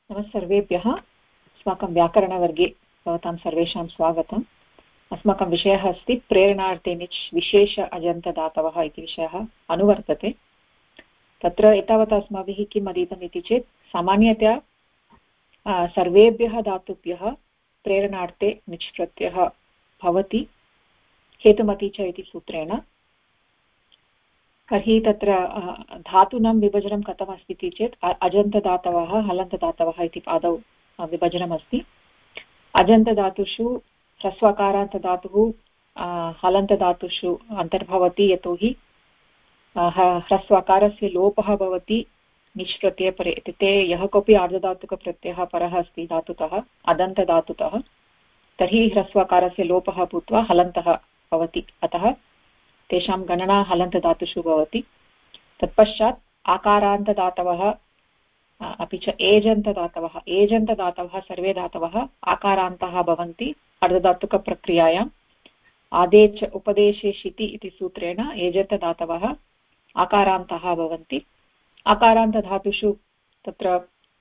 नमः सर्वेभ्यः। अस्माकं व्याकरणवर्गे भवतां सर्वेषां स्वागतम्। अस्माकं विषयः अस्ति प्रेरणार्थे निच् विशेष अजन्तदातवः इति विषयः अनुवर्तते। तत्र एतावत् अस्माभिः किम् अधीतम् इति चेत् सामान्यतया सर्वेभ्यः धातुभ्यः प्रेरणार्थे निच् प्रत्ययः भवति हेतुमति च इति सूत्रेण। तर्हि तत्र धातूनां विभजनं कथमस्ति इति चेत् अजन्तदातवः हलन्तदातवः इति पादौ विभजनमस्ति। अजन्तधातुषु ह्रस्वकारान्तधातुः हलन्तधातुषु अन्तर्भवति, यतोहि ह्रस्वकारस्य लोपः भवति निच् प्रत्यये परे। इत्युक्ते यः कोऽपि आर्धधातुकप्रत्ययः परः अस्ति धातुतः अदन्तधातुतः, तर्हि ह्रस्वकारस्य लोपः भूत्वा हलन्तः भवति। अतः तेषां गणना हलन्तधातुषु भवति। तत्पश्चात् आकारान्तदातवः अपि च एजन्तदातवः सर्वे धातवः आकारान्तः भवन्ति अर्धधातुकप्रक्रियायाम्। आदेच उपदेशे शिति इति सूत्रेण एजन्तदातवः आकारान्तः भवन्ति। आकारान्तधातुषु तत्र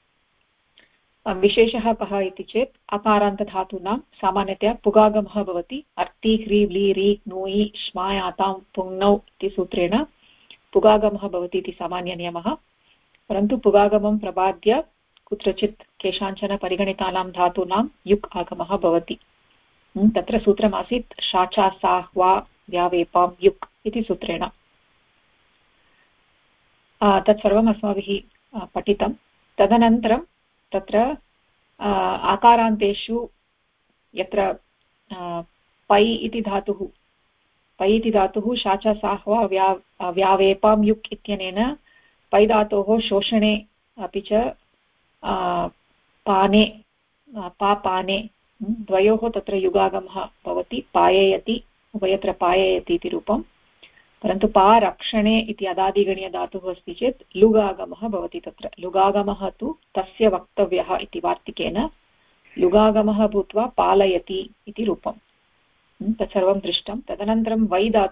विशेषः कः इति चेत् अकारान्तधातूनां सामान्यतया पुगागमः भवति। अर्ति ह्री व्ली री णुयि श्मायातां पुङ्नौ इति सूत्रेण पुगागमः भवति इति सामान्यनियमः। परन्तु पुगागमं प्रबाद्य कुत्रचित् केषाञ्चन परिगणितानां धातूनां युक् आगमः भवति। तत्र सूत्रमासीत् शाचा साह्वा व्यावेपां युक् इति सूत्रेण। तत्सर्वम् अस्माभिः पठितं। तदनन्तरं तत्र आकारान्तेषु यत्र पै इति धातुः शाचा साह्वा व्यावेपां युक् इत्यनेन पै धातोः शोषणे अपि च पाने पाने द्वयोः तत्र युगागमः भवति। पाययति उभयत्र पाययति इति रूपं। परन्तु पारक्षणे इति अदादिगणीयधातुः अस्ति चेत् लुगागमः भवति। तत्र लुगागमः तु तस्य वक्तव्यः इति वार्तिकेन लुगागमः भूत्वा पालयति इति रूपं। तत्सर्वं दृष्टं। तदनन्तरं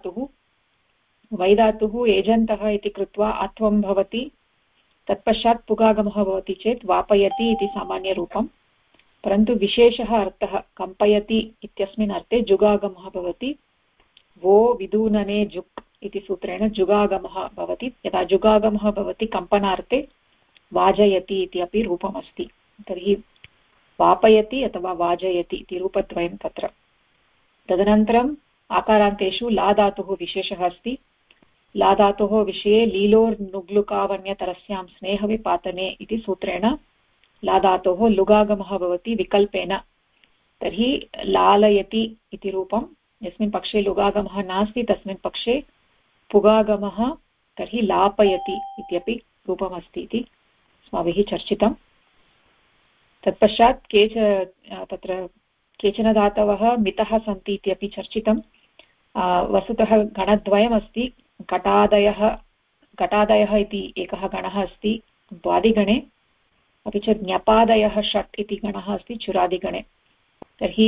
वै धातुः एजन्तः इति कृत्वा अत्वं भवति। तत्पश्चात् पुगागमः भवति चेत् वापयति इति सामान्यरूपं। परन्तु विशेषः अर्थः कम्पयति इत्यस्मिन् अर्थे जुगागमः भवति। वो विदूनने जुक् इति सूत्रेण जुगागमः भवति। यदा जुगागमः भवति कम्पनार्थे वाजयति इति अपि रूपमस्ति। तर्हि वापयति अथवा वाजयति इति रूपद्वयं तत्र। तदनन्तरम् आकारान्तेषु ला धातुः विशेषः अस्ति। ला धातोः विषये लीलोर्नुग्लुकावन्यतरस्यां स्नेहविपातने इति सूत्रेण ला धातोः लुगागमः भवति विकल्पेन। तर्हि लालयति इति रूपं। यस्मिन् पक्षे लुगागमः नास्ति तस्मिन् पक्षे पुगागमः, तर्हि लापयति इत्यपि रूपमस्ति इति अस्माभिः चर्चितं। तत्पश्चात् तत्र केचन धातवः मितः सन्ति इत्यपि चर्चितं। वस्तुतः गणद्वयमस्ति। घटादयः इति एकः गणः अस्ति द्वादिगणे, अपि च ज्ञपादयः षट् इति गणः अस्ति चुरादिगणे। तर्हि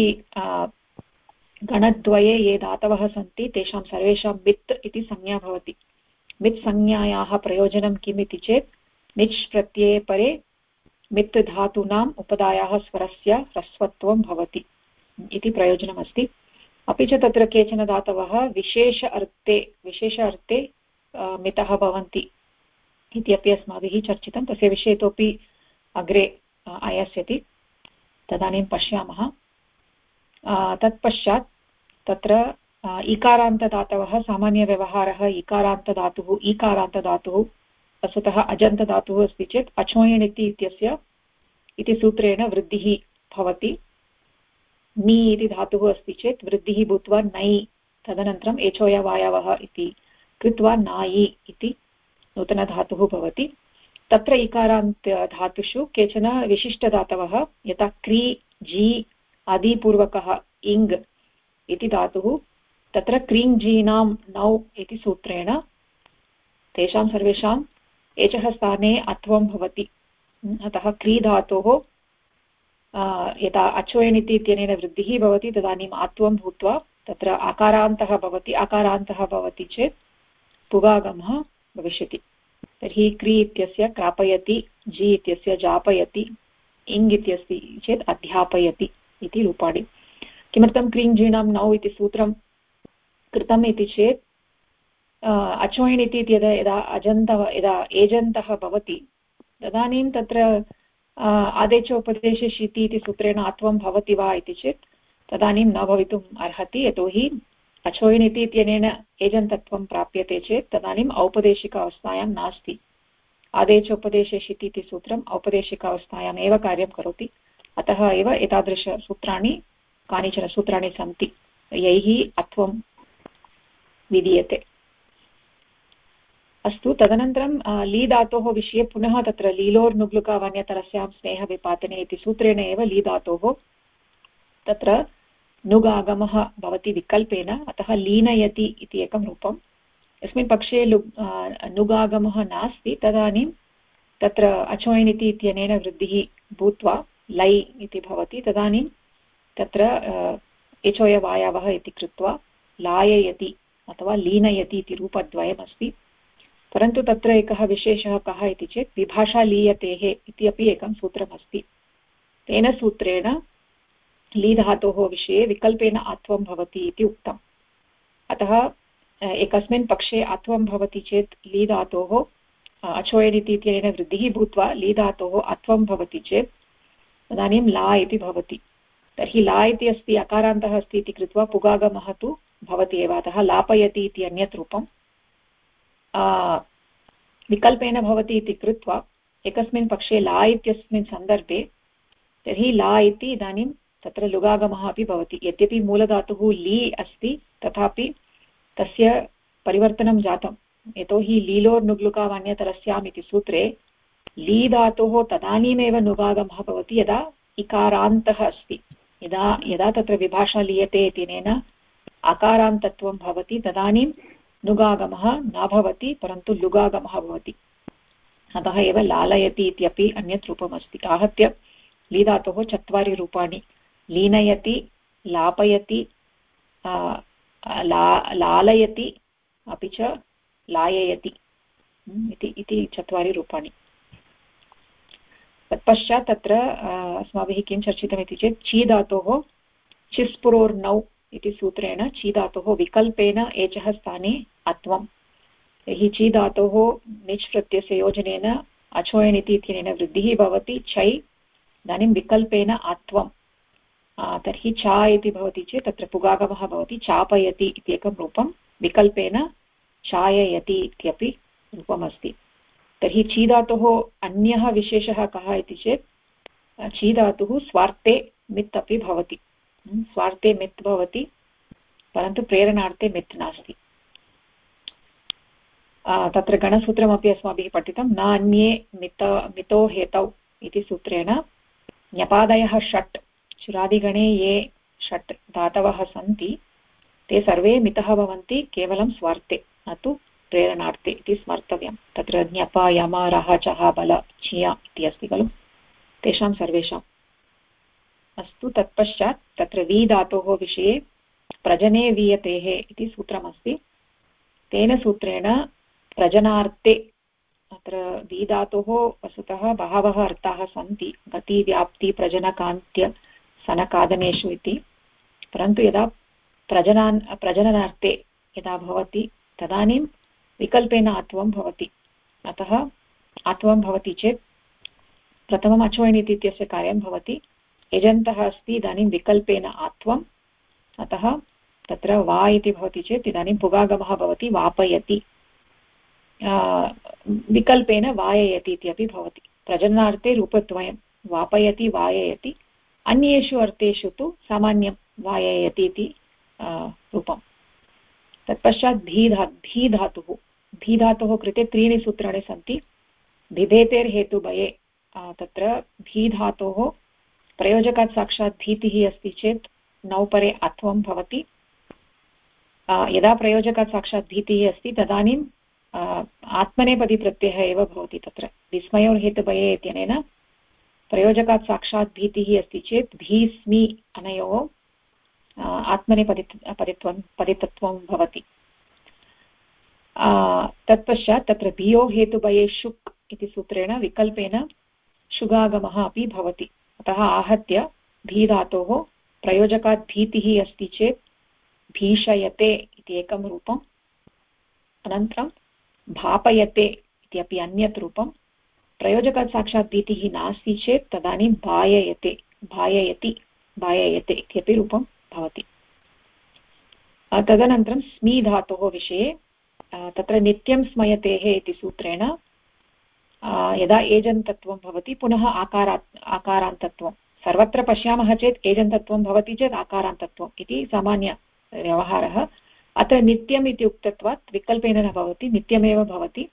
गणद्वये ये धातवः सन्ति तेषां सर्वेषां मित् इति संज्ञा भवति। मित् संज्ञायाः प्रयोजनं किम् इति चेत् निच् प्रत्यये परे मित् धातूनाम् उपधायाः स्वरस्य ह्रस्वत्वं भवति इति प्रयोजनमस्ति। अपि च तत्र केचन धातवः विशेष अर्थे मितः भवन्ति इत्यपि अस्माभिः चर्चितं। तस्य विषये इतोपि अग्रे आयास्यति, तदानीं पश्यामः। तत्पश्चात् तत्र ईकारान्तदातवः सामान्यव्यवहारः ईकारान्तधातुः वस्तुतः अजन्तधातुः अस्ति चेत् अचोयणिति इति सूत्रेण वृद्धिः भवति। नि इति धातुः अस्ति चेत् वृद्धिः भूत्वा नै, तदनन्तरम् एचोयवायवः इति कृत्वा नायि इति नूतनधातुः भवति। तत्र इकारान्त धातुषु केचन विशिष्टधातवः यथा क्री जी आदिपूर्वकः इङ् इति धातुः, तत्र क्रीञ्जीनां नौ इति सूत्रेण तेषां सर्वेषाम् एचः स्थाने अत्वं भवति। अतः क्री धातोः यदा अचोयणिति इत्यनेन वृद्धिः भवति तदानीम् आत्वं भूत्वा तत्र आकारान्तः भवति चेत् पुगागमः भविष्यति। तर्हि क्री इत्यस्य क्रापयति, जी इत्यस्य जापयति, इङ् इत्यस्ति चेत् अध्यापयति इति रूपाणि। किमर्थं क्रीञ्जीणां नौ इति सूत्रं कृतम् इति चेत् अचोयिण् इति यदा यदा एजन्तः भवति तदानीं तत्र आदेश उपदेशे शिति इति सूत्रेण अत्वं भवति वा इति चेत् तदानीं न भवितुम् अर्हति, यतोहि अचोयिण् इति इत्यनेन एजन्तत्वं प्राप्यते चेत् तदानीम् औपदेशिक अवस्थायां नास्ति। आदेश उपदेशे शिति इति सूत्रम् औपदेशिक अवस्थायाम् एव कार्यं करोति। अतः एव एतादृशसूत्राणि कानिचन सूत्राणि सन्ति यैः अत्वं विधीयते। अस्तु, तदनन्तरं ली धातोः विषये पुनः तत्र लीलोर्नुग्लुकावन्यतरस्यां स्नेहविपातने इति सूत्रेण एव ली धातोः तत्र नुगागमः भवति विकल्पेन, अतः लीनयति इति एकं रूपम्। यस्मिन् पक्षे नुगागमः नास्ति तदानीं तत्र अचोयिण् इति इत्यनेन वृद्धिः भूत्वा लै इति भवति, तदानीं तत्र एचोयवायवः इति कृत्वा लाययति अथवा लीनयति इति रूपद्वयमस्ति। परन्तु तत्र एकः विशेषः कः इति चेत् विभाषा लीयतेः इति अपि एकं सूत्रमस्ति। तेन सूत्रेण ली धातोः विषये विकल्पेन अत्वं भवति इति उक्तम्। अतः एकस्मिन् पक्षे अत्वं भवति चेत् ली धातोः अचोयिण् इति इत्यनेन वृद्धिः भूत्वा ली धातोः अत्वं भवति चेत् तदानीं ला इति भवति। तर्हि ला इति अस्ति अकारान्तः अस्ति इति कृत्वा पुगागमः तु भवति एव, अतः लापयति इति अन्यत् रूपम्। विकल्पेन भवति इति कृत्वा एकस्मिन् पक्षे ला इत्यस्मिन् सन्दर्भे तर्हि ला इति इदानीं तत्र लुगागमः अपि भवति। यद्यपि मूलधातुः ली अस्ति तथापि तस्य परिवर्तनं जातं, यतोहि लीलोर्नुग्लुकावन्यतरस्याम् इति सूत्रे ली धातोः तदानीमेव नुगागमः भवति यदा इकारान्तः अस्ति। यदा तत्र विभाषा लीयते इत्यनेन अकारान्तत्वं भवति तदानीं नुगागमः न भवति, परन्तु लुगागमः भवति। अतः एव लालयति इत्यपि अन्यत् रूपमस्ति। आहत्य ली धातोः 4 रूपाणि: लीनयति, लापयति, लालयति, अपि च लाययति इति 4 रूपाणि। तत्पश्चात् तत्र अस्माभिः किं चर्चितमिति चेत् ची धातोः चिस्पुरोर्नौ इति सूत्रेण ची धातोः विकल्पेन एचः स्थाने अत्वं। तर्हि ची धातोः निच् प्रत्ययस्य योजनेन अचोयिण् इति इत्यनेन वृद्धिः भवति छै, इदानीं विकल्पेन अत्वं। तर्हि चा इति भवति चेत् तत्र पुगागमः भवति, चापयति इति एकं रूपं, विकल्पेन चाययति इत्यपि रूपमस्ति। तर्हि ची धातोः अन्यः विशेषः कः इति चेत् ची धातुः स्वार्थे मित् अपि भवति। स्वार्थे मित् भवति, परन्तु प्रेरणार्थे मित् नास्ति। तत्र गणसूत्रमपि अस्माभिः पठितं, न अन्ये मितो हेतौ इति सूत्रेण ञपादयः षट्, चुरादिगणे ये 6 धातवः सन्ति ते सर्वे मितः भवन्ति केवलं स्वार्थे, न तु प्रेरणार्थे इति स्मर्तव्यं। तत्र ज्ञप, यम, रः, चः, बल, छिय इति अस्ति खलु, तेषां सर्वेषाम्। अस्तु, तत्पश्चात् तत्र वी धातोः विषये प्रजने वीयतेः इति सूत्रमस्ति। तेन सूत्रेण प्रजनार्थे, अत्र वी धातोः वस्तुतः बहवः अर्थाः सन्ति, गति, व्याप्ति, प्रजनकान्त्य, सनकादनेषु इति। परन्तु यदा प्रजननार्थे यदा भवति तदानीं विकल्पेन अत्वं भवति। अतः अत्वं भवति चेत् प्रथमम् अचोयिण् इत्यस्य कार्यं भवति, एजन्तः अस्ति, इदानीं विकल्पेन अत्वम्, अतः तत्र वा इति भवति चेत् इदानीं पुगागमः भवति, वापयति, विकल्पेन वाययति इत्यपि भवति। प्रजननार्थे रूपद्वयं, वापयति, वाययति, अन्येषु अर्थेषु तु सामान्यं वाययति इति रूपम्। तत्पश्चात् भी धातुः कृते 3 सूत्राणि सन्ति। बिभेतेर्हेतुभये, तत्र भी धातोः प्रयोजकात् साक्षात् भीतिः अस्ति चेत् नौपरे अत्वं भवति। यदा प्रयोजकात् साक्षात् भीतिः अस्ति तदानीं आत्मनेपदी प्रत्ययः एव भवति। तत्र विस्मयोर्हेतुभये इत्यनेन प्रयोजकात् साक्षात् भीतिः अस्ति चेत् भीस्मि अनयोः आत्मनेपदित्वं भवति। तत्पश्चात् तत्र भियो हेतुभये शुक् इति सूत्रेण विकल्पेन शुगागमः अपि भवति। ततः आहत्य भी धातोः प्रयोजकात् भीतिः अस्ति चेत् भीषयते इति एकं रूपम्, अनन्तरं भापयते इति अपि अन्यत् रूपं, प्रयोजकात् साक्षात् भीतिः नास्ति चेत् तदानीं भाययते भाययति इत्यपि रूपं भवति। तदनन्तरं स्मी धातोः विषये तत्र नित्यं स्मयतेः इति सूत्रेण यदा एजन्तत्वं भवति पुनः आकारान्तत्वं, सर्वत्र पश्यामः चेत् एजन्तत्वं भवति चेत् आकारान्तत्वम् इति सामान्यव्यवहारः। अत्र नित्यम् इति उक्तत्वात् विकल्पेन न भवति, नित्यमेव भवति।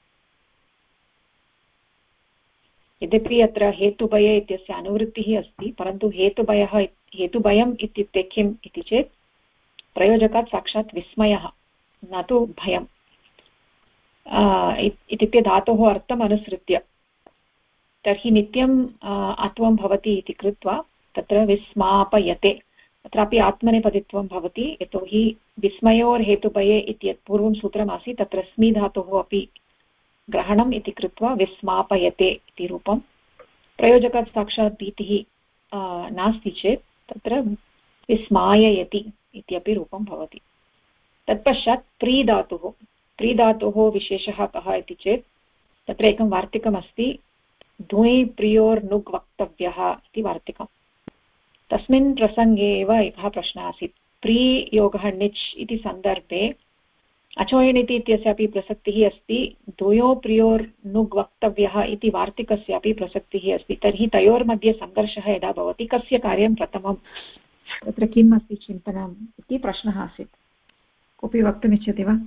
यद्यपि अत्र हेतुभये इत्यस्य अनुवृत्तिः अस्ति, परन्तु हेतुभयम् इत्युक्ते किम् इति चेत् प्रयोजकात् साक्षात् विस्मयः, न तु भयम्। इत्युक्ते धातोः अर्थम् अनुसृत्य। तर्हि नित्यम् अत्वं भवति इति कृत्वा तत्र विस्मापयते, तत्रापि आत्मनेपदित्वं भवति, यतोहि विस्मयोर्हेतुभये इति यत् पूर्वं सूत्रमासीत् तत्र स्मी धातोः अपि ग्रहणम् इति कृत्वा विस्मापयते इति रूपं। प्रयोजकात् साक्षात् भीतिः नास्ति चेत् तत्र विस्माययति इत्यपि रूपं भवति। तत्पश्चात् प्रीधातोः विशेषः कः इति चेत् तत्र एकं वार्तिकमस्ति, द्वि प्रियोर्नुग् वक्तव्यः इति वार्तिकम्। तस्मिन् प्रसङ्गे एव एकः प्रश्नः आसीत्, प्रीयोगः निच् इति सन्दर्भे अचोयनिति इत्यस्यापि प्रसक्तिः अस्ति, द्वयो प्रियोर्नुग् वक्तव्यः इति वार्तिकस्यापि प्रसक्तिः अस्ति। तर्हि तयोर्मध्ये सङ्घर्षः यदा भवति कस्य कार्यं प्रथमं, तत्र किम् अस्ति चिन्तनम् इति प्रश्नः आसीत्। कोऽपि वक्तुमिच्छति वा?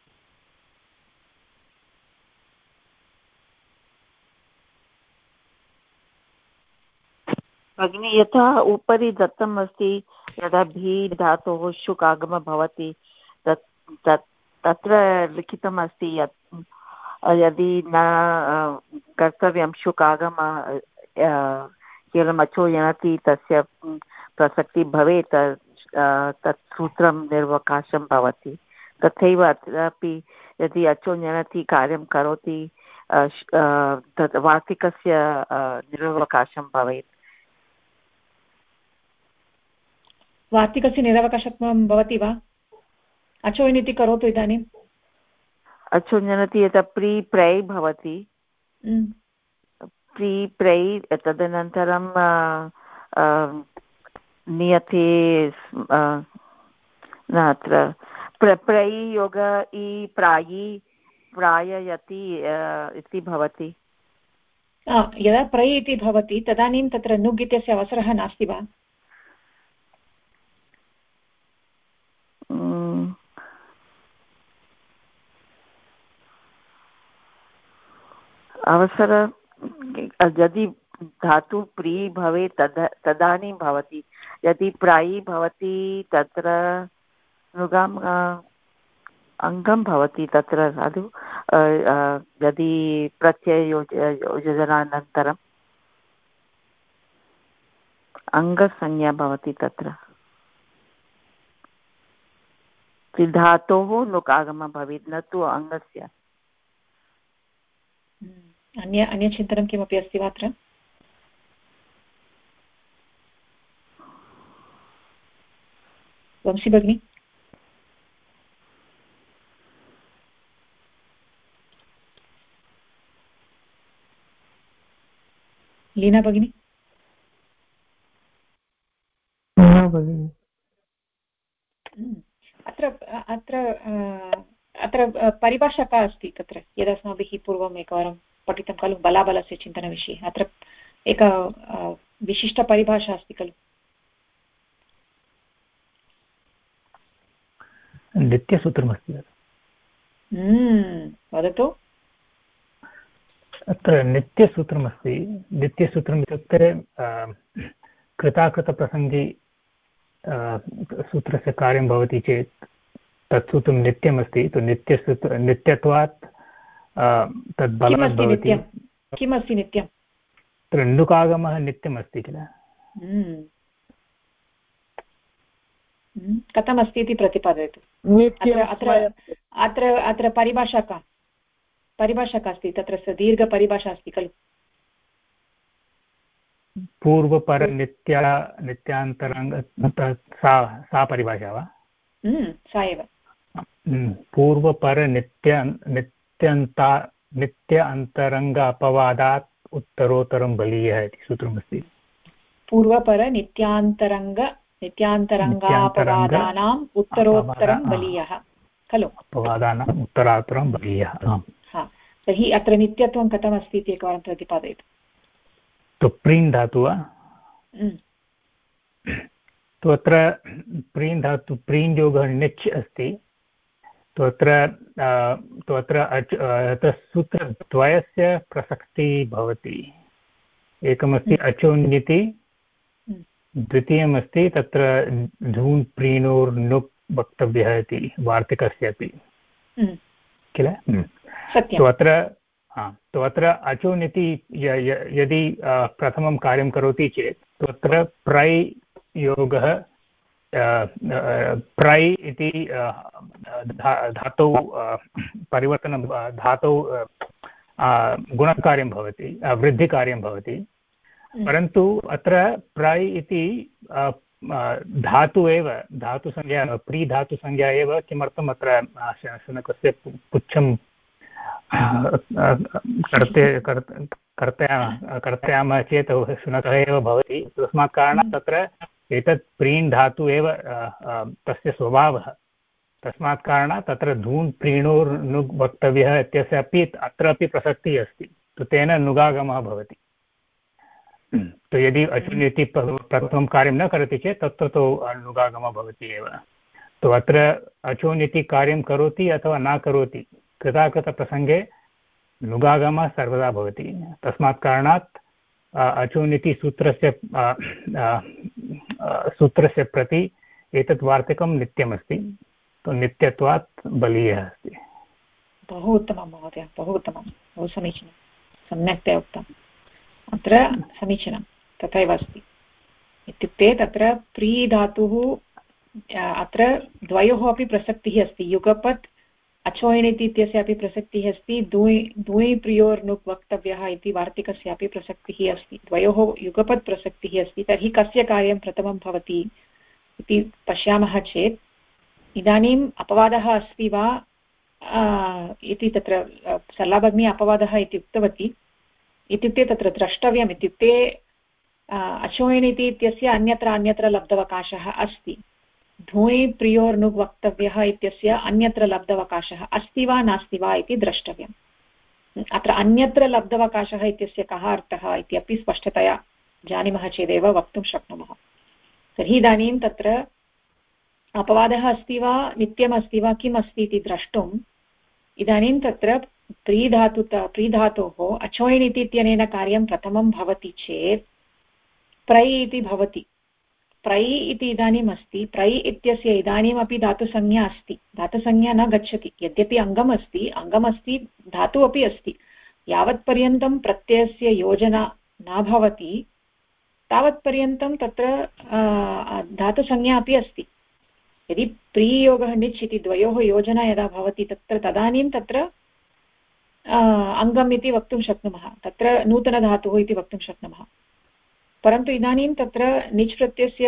भगिनी, यथा उपरि दत्तम् अस्ति, यदा भी धातोः शुक् आगमः भवति तत्र लिखितम् अस्ति यत् यदि न कर्तव्यं शुक् आगमः केवलम् अचो यणति तस्य प्रसक्तिः भवेत्, तत् सूत्रं निर्वकाशं भवति। तथैव अत्रापि यदि अचो यणति कार्यं करोति तत् वार्तिकस्य निर्वकाशं भवेत्। वार्तिकस्य निरवकाशत्वं भवति वा? अचोयनिति करोतु इदानीम्। अचोञ्जनति यथा प्री प्रै भवति, प्री प्रै तदनन्तरं नियते न अत्र प्रै योग इ प्रायि प्राययति इति भवति। यदा प्रै इति भवति तदानीं तत्र नुग् इत्यस्य अवसरः नास्ति वा? अवसर यदि धातु प्री भवेत् तदानीं भवति, यदि प्रायि भवति तत्र नुगाम् अङ्गं भवति तत्र खलु, यदि प्रत्यययोजनानन्तरम् अङ्गसंज्ञा भवति तत्र धातोः नुकागमः भवेत्, न तु अङ्गस्य। अन्यचिन्तनं किमपि अस्ति वा अत्र? वंशी भगिनी? लीना भगिनी? अत्र परिभाषा का अस्ति तत्र, यदस्माभिः पूर्वम् एकवारं पठितं खलु बलाबलस्य चिन्तनविषये? अत्र एका विशिष्टपरिभाषा अस्ति खलु। नित्यसूत्रमस्ति। वदतु। अत्र नित्यसूत्रमस्ति। नित्यसूत्रम् इत्युक्ते कृताकृतप्रसङ्गे सूत्रस्य कार्यं भवति चेत् तत् सूत्रं नित्यमस्ति। नित्यत्वात् तद् बलवत् भवति। किमस्ति नित्यं? तत्र नुकागमः नित्यमस्ति किल। कथमस्ति इति प्रतिपादयतु। अत्र परिभाषा का अस्ति? तत्र दीर्घपरिभाषा अस्ति खलु। पूर्वपरनित्या नित्यान्तरङ्ग सा परिभाषा वा? सा एव। नित्य अन्तरङ्ग अपवादात् उत्तरोत्तरं बलीयः इति सूत्रमस्ति। पूर्वपर नित्यान्तरङ्गापवादानाम् उत्तरोत्तरं बलीयः खलु? अपवादानाम् उत्तरोत्तरं बलीयः। तर्हि अत्र नित्यत्वं कथमस्ति इति एकवारं प्रतिपादयतु। तु प्रीन् धातु वा? तु अत्र प्रीन् धातु प्रीन् योगः निच् अस्ति। अत्र सूत्रद्वयस्य प्रसक्तिः भवति। एकमस्ति अचोन्यति, द्वितीयमस्ति तत्र धून् प्रीणोर्नुक् वक्तव्यः इति वार्तिकस्य अपि किल? तु अत्र अचोन्यति यदि प्रथमं कार्यं करोति चेत् तत्र प्रै योगः प्रै इति धातौ परिवर्तनं धातौ गुणकार्यं भवति, वृद्धिकार्यं भवति। परन्तु अत्र प्रै इति धातु एव, धातुसंज्ञा प्री धातुसंज्ञा एव। किमर्थम् अत्र शुनकस्य पुच्छं कर्तयामः चेत् शुनकः एव भवति। तस्मात् कारणात् तत्र एतत् प्रीण् धातु एव तस्य स्वभावः। तस्मात् कारणात् तत्र धून् प्रीणोर्नुग् वक्तव्यः इत्यस्य अपि अत्रापि प्रसक्तिः अस्ति। तेन नुगागमः भवति। तो यदि अचुनिति प्रथमं कार्यं न करोति चेत् तत्तु नुगागमः भवति एव। तो अत्र अचोनिति कार्यं करोति अथवा न करोति, कृताकृतप्रसङ्गे नुगागमः सर्वदा भवति। तस्मात् कारणात् अचोनिति सूत्रस्य प्रति एतत् वार्तिकं नित्यमस्ति। तो नित्यत्वात् बलीयः अस्ति। बहु उत्तमं महोदय, बहु उत्तमं, बहु समीचीनं, सम्यक्तया उक्तम्। अत्र समीचीनं तथैव अस्ति। इत्युक्ते तत्र प्री धातुः अत्र द्वयोः अपि प्रसक्तिः अस्ति। युगपत् अचोयनिति इत्यस्य अपि प्रसक्तिः अस्ति। द्वि प्रियोर्नुक् वक्तव्यः इति वार्तिकस्यापि प्रसक्तिः अस्ति। द्वयोः युगपत् प्रसक्तिः अस्ति। तर्हि कस्य कार्यं प्रथमं भवति इति पश्यामः चेत् इदानीम् अपवादः अस्ति वा इति तत्र सरलाभगिनी अपवादः इति उक्तवती। इत्युक्ते तत्र द्रष्टव्यम्। इत्युक्ते अचोयनिति इत्यस्य अन्यत्र लब्धवकाशः अस्ति। धूयि प्रियोर्नुग् वक्तव्यः इत्यस्य अन्यत्र लब्धवकाशः अस्ति वा नास्ति वा इति द्रष्टव्यम्। अत्र अन्यत्र लब्धवकाशः इत्यस्य कः अर्थः इत्यपि स्पष्टतया जानीमः चेदेव वक्तुं शक्नुमः। तर्हि इदानीं तत्र अपवादः अस्ति वा नित्यम् अस्ति वा किम् अस्ति इति द्रष्टुम् इदानीं तत्र प्रीधातोः अचोयिनिति इत्यनेन कार्यं प्रथमं भवति चेत् प्रै इति भवति। प्रै इति इदानीम् अस्ति। प्रै इत्यस्य इदानीमपि धातुसंज्ञा अस्ति। धातुसंज्ञा न गच्छति। यद्यपि अङ्गमस्ति धातु अपि अस्ति। यावत्पर्यन्तं प्रत्ययस्य योजना न भवति तावत्पर्यन्तं तत्र धातुसंज्ञा अपि अस्ति। यदि प्रीयोगः निच् इति द्वयोः योजना यदा भवति तदानीं तत्र अङ्गम् इति वक्तुं शक्नुमः। तत्र नूतनधातुः इति वक्तुं शक्नुमः। परन्तु इदानीं तत्र निच् प्रत्ययस्य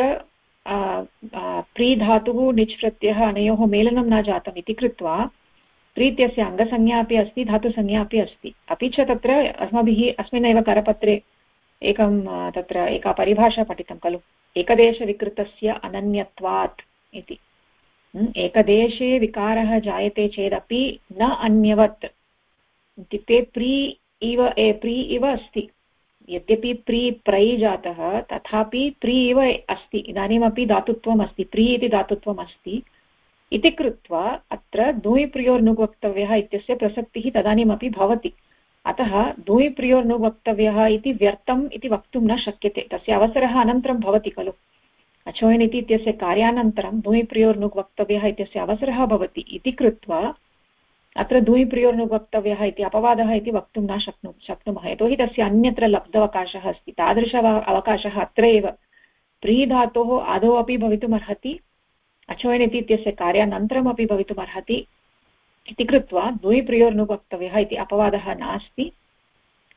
प्रीधातुः निच् प्रत्ययः अनयोः मेलनं न जातम् इति कृत्वा प्रीत्यस्य अङ्गसंज्ञा अपि अस्ति, धातुसंज्ञा अपि अस्ति। अपि च तत्र अस्माभिः अस्मिन्नेव करपत्रे तत्र एका परिभाषा पठितं खलु, एकदेशविकृतस्य अनन्यत्वात् इति। एकदेशे विकारः जायते चेदपि न अन्यवत्। इत्युक्ते प्री इव अस्ति। यद्यपि प्रै जातः तथापि प्री इव अस्ति। इदानीमपि धातुत्वम् अस्ति, प्री इति धातुत्वम् अस्ति इति कृत्वा अत्र द्वि प्रियोर्नुग् वक्तव्यः इत्यस्य प्रसक्तिः तदानीमपि भवति। अतः द्वि प्रियोर्नुग् वक्तव्यः इति व्यर्थम् इति वक्तुं न शक्यते। तस्य अवसरः अनन्तरं भवति खलु। अचोयनिति इत्यस्य कार्यानन्तरं द्वि प्रियोर्नुग् वक्तव्यः इत्यस्य अवसरः भवति इति कृत्वा अत्र द्वि प्रियोर्नुग् वक्तव्यः इति अपवादः इति वक्तुं न शक्नुमः। यतोहि तस्य अन्यत्र लब्धवकाशः अस्ति। तादृश अवकाशः अत्र एव प्रीधातोः आदौ अपि भवितुमर्हति, अचोयनिति इत्यस्य कार्यानन्तरमपि भवितुमर्हति इति कृत्वा द्वि प्रियोर्नुग् वक्तव्यः इति अपवादः नास्ति।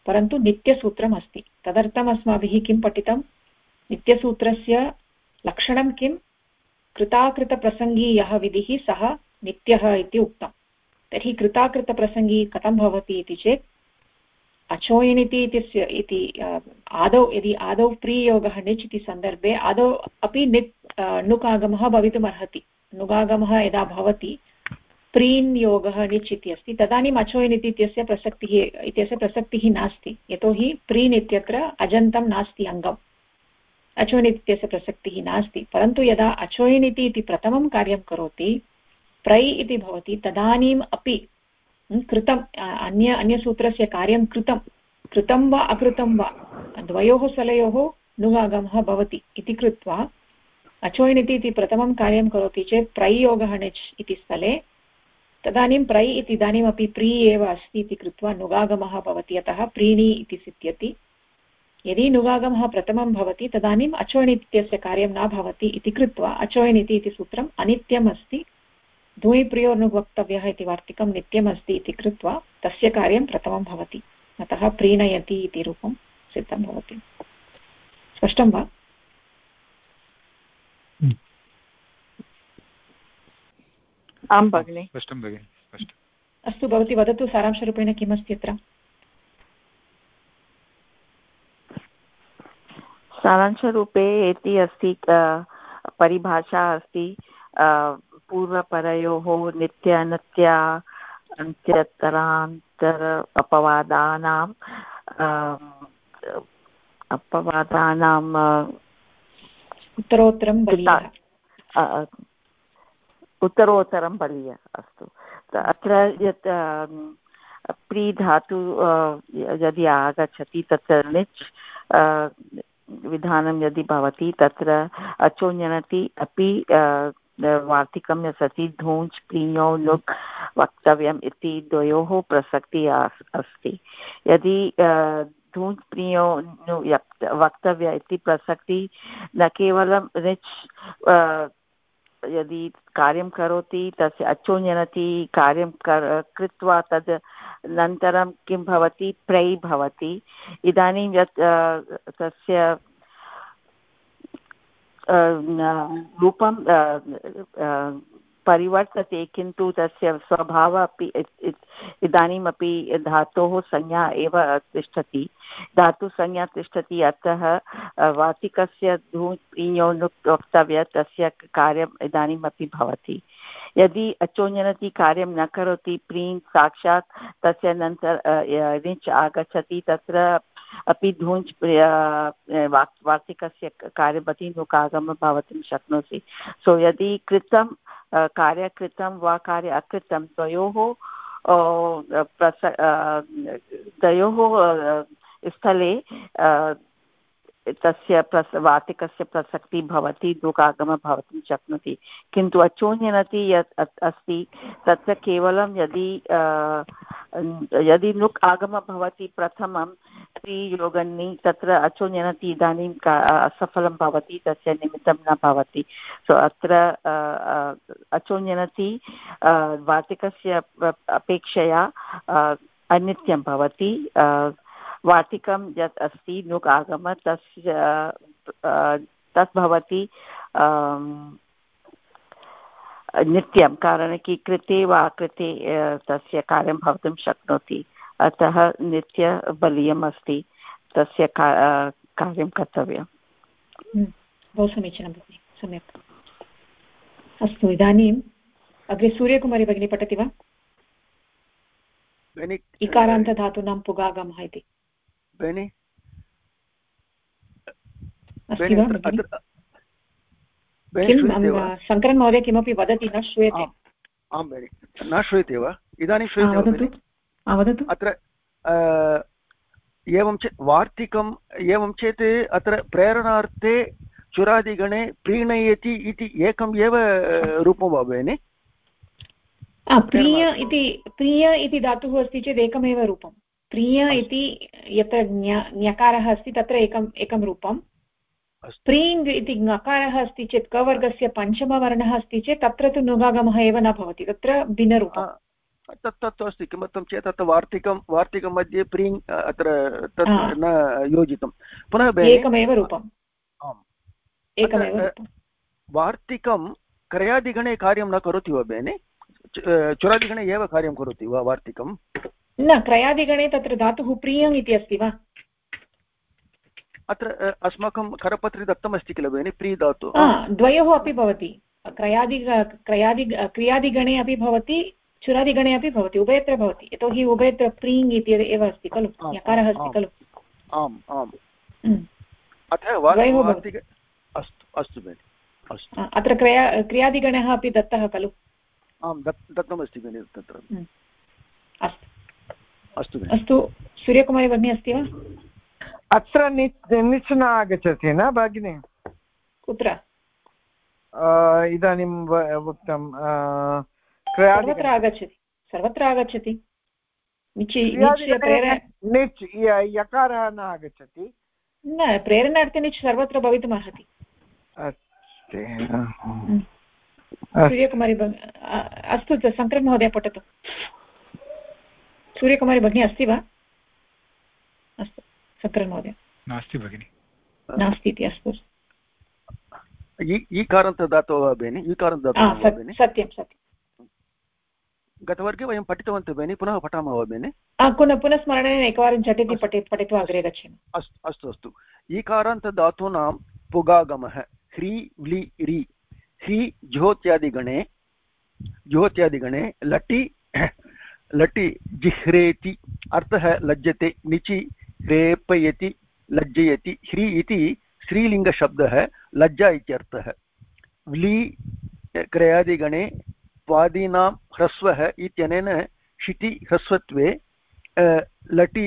परन्तु नित्यसूत्रम् अस्ति। तदर्थम् अस्माभिः किं पठितं, नित्यसूत्रस्य लक्षणं किं, कृताकृतप्रसङ्गी यः विधिः सः नित्यः इति उक्तं। तर्हि कृताकृतप्रसङ्गी कथं भवति इति चेत् अचोयनिति इति आदौ यदि आदौ प्रीयोगः निच् इति सन्दर्भे आदौ अपि नुकागमः भवितुमर्हति। नुगागमः यदा भवति प्रीन् योगः निच् इति अस्ति तदानीम् अचोयनिति इत्यस्य प्रसक्तिः नास्ति, यतोहि प्रीन् इत्यत्र अजन्तं नास्ति अङ्गम्, अचोयनिति इत्यस्य प्रसक्तिः नास्ति। परन्तु यदा अचोयनिति इति प्रथमं कार्यं करोति प्रै इति भवति तदानीम् अपि कृतम् अन्यसूत्रस्य कार्यं कृतं वा अकृतं वा द्वयोः स्थलयोः नुगागमः भवति इति कृत्वा अचोयनिति इति प्रथमं कार्यं करोति चेत् प्रैयोगः निच् इति स्थले तदानीं प्रै इति इदानीमपि प्री एव अस्ति इति कृत्वा नुगागमः भवति, अतः प्रीणि इति सिद्ध्यति। यदि नुगागमः प्रथमं भवति तदानीम् अचोयनिति इत्यस्य कार्यं न भवति इति कृत्वा अचोयनिति इति सूत्रम् अनित्यम् अस्ति। धूयिप्रियोर्नुग् वक्तव्यः इति वार्तिकं नित्यम् अस्ति इति कृत्वा तस्य कार्यं प्रथमं भवति, अतः प्रीणयति इति रूपं सिद्धं भवति। स्पष्टं वा? आं भगिनि, स्पष्टं भगिनि, स्पष्टम्। अस्तु, भवती वदतु सारांशरूपेण किमस्ति अत्र। सारांशरूपे इति अस्ति, परिभाषा अस्ति पूर्वपरयोः नित्य अनित्य अन्त्यतरान्तर अपवादानाम् उत्तरोत्तरं बलीयः, उत्तरोत्तरं बलीय। अस्तु, अत्र यत् प्रीधातु यदि आगच्छति तत्र निच् विधानं यदि भवति तत्र अचोञ्यनति अपि वार्तिकं यस्ति धूञ्च् प्रीञौ नुक् वक्तव्यम् इति द्वयोः प्रसक्तिः अस्ति। यदि धूञ्च् प्रीञौ वक्तव्य इति प्रसक्ति न केवलं निच् यदि कार्यं करोति तस्य अचोञ्यनति कार्यं कृत्वा तद् अनन्तरं किं भवति, प्रै भवति। इदानीं यत् तस्य रूपं परिवर्तते किन्तु तस्य स्वभावः अपि इदानीमपि धातोः संज्ञा एव तिष्ठति, धातुसंज्ञा तिष्ठति। अतः वार्तिकस्य धूञ् प्रीञौ नुक् वक्तव्य तस्य कार्यम् इदानीमपि भवति। यदि अचोञ्यनति कार्यं न करोति, प्रीन् साक्षात् तस्य अनन्तरं निच् आगच्छति, तत्र अपि धूञ्च् वार्तिकस्य कार्यवती नुकागमः भवितुं शक्नोति। सो यदि कृतं कार्यकृतं वा कार्य अकृतं द्वयोः स्थले तस्य वार्तिकस्य प्रसक्तिः भवति, नुकागमः भवितुं शक्नोति। किन्तु अचोञ्यनति यत् अस्ति तत्र केवलं यदि नुक् आगमः भवति प्रथमं प्रीयोगनि, तत्र अचोञ्यनति इदानीं असफलं भवति, तस्य निमित्तं न भवति। सो अत्र अचोञ्यनति वार्तिकस्य अपेक्षया अनित्यं भवति। वार्तिकं यत् अस्ति नुक् आगमः तत् भवति नित्यं, कारणं कि कृते वा अकृते तस्य कार्यं भवितुं शक्नोति। अतः नित्यबलीयम् अस्ति, तस्य कार्यं कर्तव्यम्। बहु समीचीनं भगिनि, सम्यक्। अस्तु, इदानीम् अग्रे सूर्यकुमारी भगिनी पठति वा? इकारान्तधातूनां पुगागमः इति अस्ति वा भगिनि? शङ्करन् महोदय किमपि वदति, न श्रूयते। आं भगिनि, न श्रूयते वा? इदानीं श्रूयते? वदतु। अत्र एवं चेत् वार्तिकम्, एवं चेत् अत्र प्रेरणार्थे चुरादिगणे प्रीणयति इति एकम् एव रूपं वा भगिनि? प्रिय इति धातुः अस्ति चेत् एकमेव रूपं। प्रिय इति यत्र ञकारः अस्ति तत्र एकं रूपं। प्रीङ् इति ङकारः अस्ति चेत् कवर्गस्य पञ्चमवर्णः अस्ति चेत् तत्र तु नुगागमः एव न भवति, तत्र भिन्नरूपम्। तत्तु अस्ति। किमर्थं चेत् अत्र वार्तिकं मध्ये प्रीङ् अत्र तत् न योजितं। पुनः एकमेव रूपम्। आम्, एकमेव रूपं। वार्तिकं क्रयादिगणे कार्यं न करोति वा बेने? चुरादिगणे एव कार्यं करोति वा वार्तिकं? न, क्रयादिगणे तत्र धातुः प्रियम् इति अस्ति वा? अत्र अस्माकं करपत्रे दत्तमस्ति किल भगिनि प्री धातु? द्वयोः अपि भवति। क्रियादिगणे अपि भवति, चुरादिगणे अपि भवति, उभयत्र भवति। यतोहि उभयत्र प्रीङ् इति एव अस्ति खलु, यकारः अस्ति खलु। आम् आम्। अतः अस्तु अस्तु भगिनि, अस्तु। अत्र क्रियादिगणः अपि दत्तः खलु? आम्, दत्तमस्ति भगिनि तत्र। अस्तु अस्तु अस्तु। सूर्यकुमारी भगिनी अस्ति वा? अत्र निच् न आगच्छति न भगिनि? कुत्र? इदानीं उक्तं सर्वत्र आगच्छति, सर्वत्र आगच्छति। निच् यकारः न आगच्छति। न, प्रेरणार्थे निच् सर्वत्र भवितुम् अर्हति। सूर्यकुमारी अस्तु, शङ्करन् महोदय पठतु। सूर्यकुमारी भगिनी अस्ति वा? अस्तु, शङ्करन् महोदय नास्ति भगिनि। नास्ति इति, अस्तु। ईकारान्तदातोः वा भगिनि? ईकारान्तदातोः वा भगिनि? सत्यं सत्यं। गतवर्गे वयं पठितवन्तः भगिनि, पुनः पठामः वा भगिनि? पुनः स्मरणेन एकवारं झटिति पठित्वा अग्रे गच्छेम। अस्तु अस्तु अस्तु। ईकारान्तधातूनां पुगागमः ह्री व्लि रि। ह्री ज्योत्यादिगणे लटि जिह्रेति, अर्थः लज्जते। निचि रेपयति लज्जयति। ह्री इति स्त्रीलिङ्गशब्दः, लज्जा इत्यर्थः। व्लि क्रयादिगणे वादीनां ह्रस्वः इत्यनेन शिति ह्रस्वत्वे लटि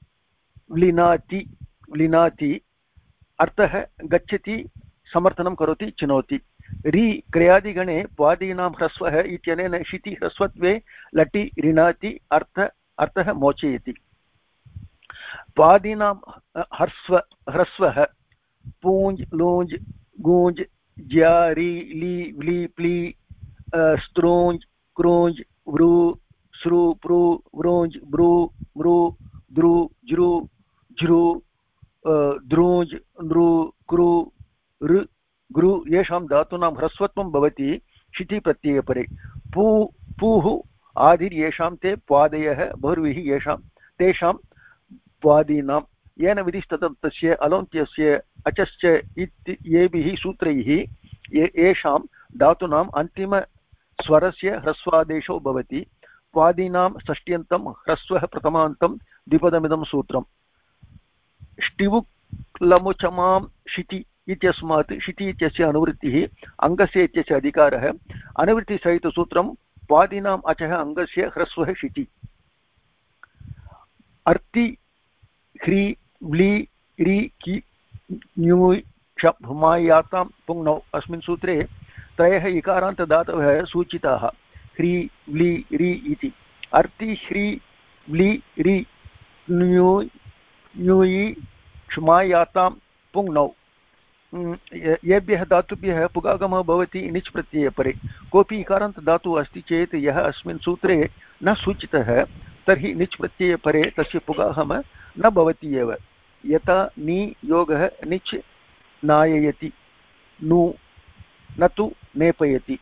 व्लिनाति, अर्थः गच्छति, समर्थनं करोति, चिनोति। रि क्रयादिगणे वादीनां ह्रस्वः इत्यनेन शिति ह्रस्वत्वे लटि ऋणाति, अर्थः मोचयति। वादीनां ह्रस्वः पूञ् लूञ् गूञ् ज्या रि लि व्लि प्लि स्त्रूञ् क्रूञ् व्रू श्रु प्रू व्रूञ् ब्रू मृ द्रु ज्रु झृ द्रूञ् नृ कृ ऋ गृ येषां धातूनां ह्रस्वत्वं भवति शितिप्रत्ययपरे। पूः आदिर्येषां ते पादयः बहुर्विः येषां तेषां पादीनां। येन विधिस्तस्य अलोन्त्यस्य अचश्च इत्येभिः सूत्रैः येषां धातूनाम् अन्तिमस्वरस्य ह्रस्वादेशो भवति। पादीनां षष्ट्यन्तं ह्रस्वः प्रथमान्तं द्विपदमिदं सूत्रम्। ष्टिवुक्लमुचमां शिति इत्यस्मात् शिति इत्यस्य अनुवृत्तिः, अङ्गस्य इत्यस्य अधिकारः। अनुवृत्तिसहितसूत्रं पादीनाम् अचः अङ्गस्य ह्रस्वः शिति। अर्ति ह्री व्लि रि कि न्यू शप् मायातां पुङ्नौ। अस्मिन् सूत्रे त्रयः इकारान्तदातवः सूचिताः, ह्री व्लि रि इति। अर्ति ह्री व्लि रि न्यूयि क्षमायातां पुङ्नौ। येभ्यः धातुभ्यः पुगागमः भवति निच् प्रत्ययपरे। कोऽपि इकारान्तदातुः अस्ति चेत् यः अस्मिन् सूत्रे न सूचितः, तर्हि निच् प्रत्ययपरे तस्य पुगागमः न भवति एव। यथा नि योगः निच् नाययति, नु न तु नेपयति।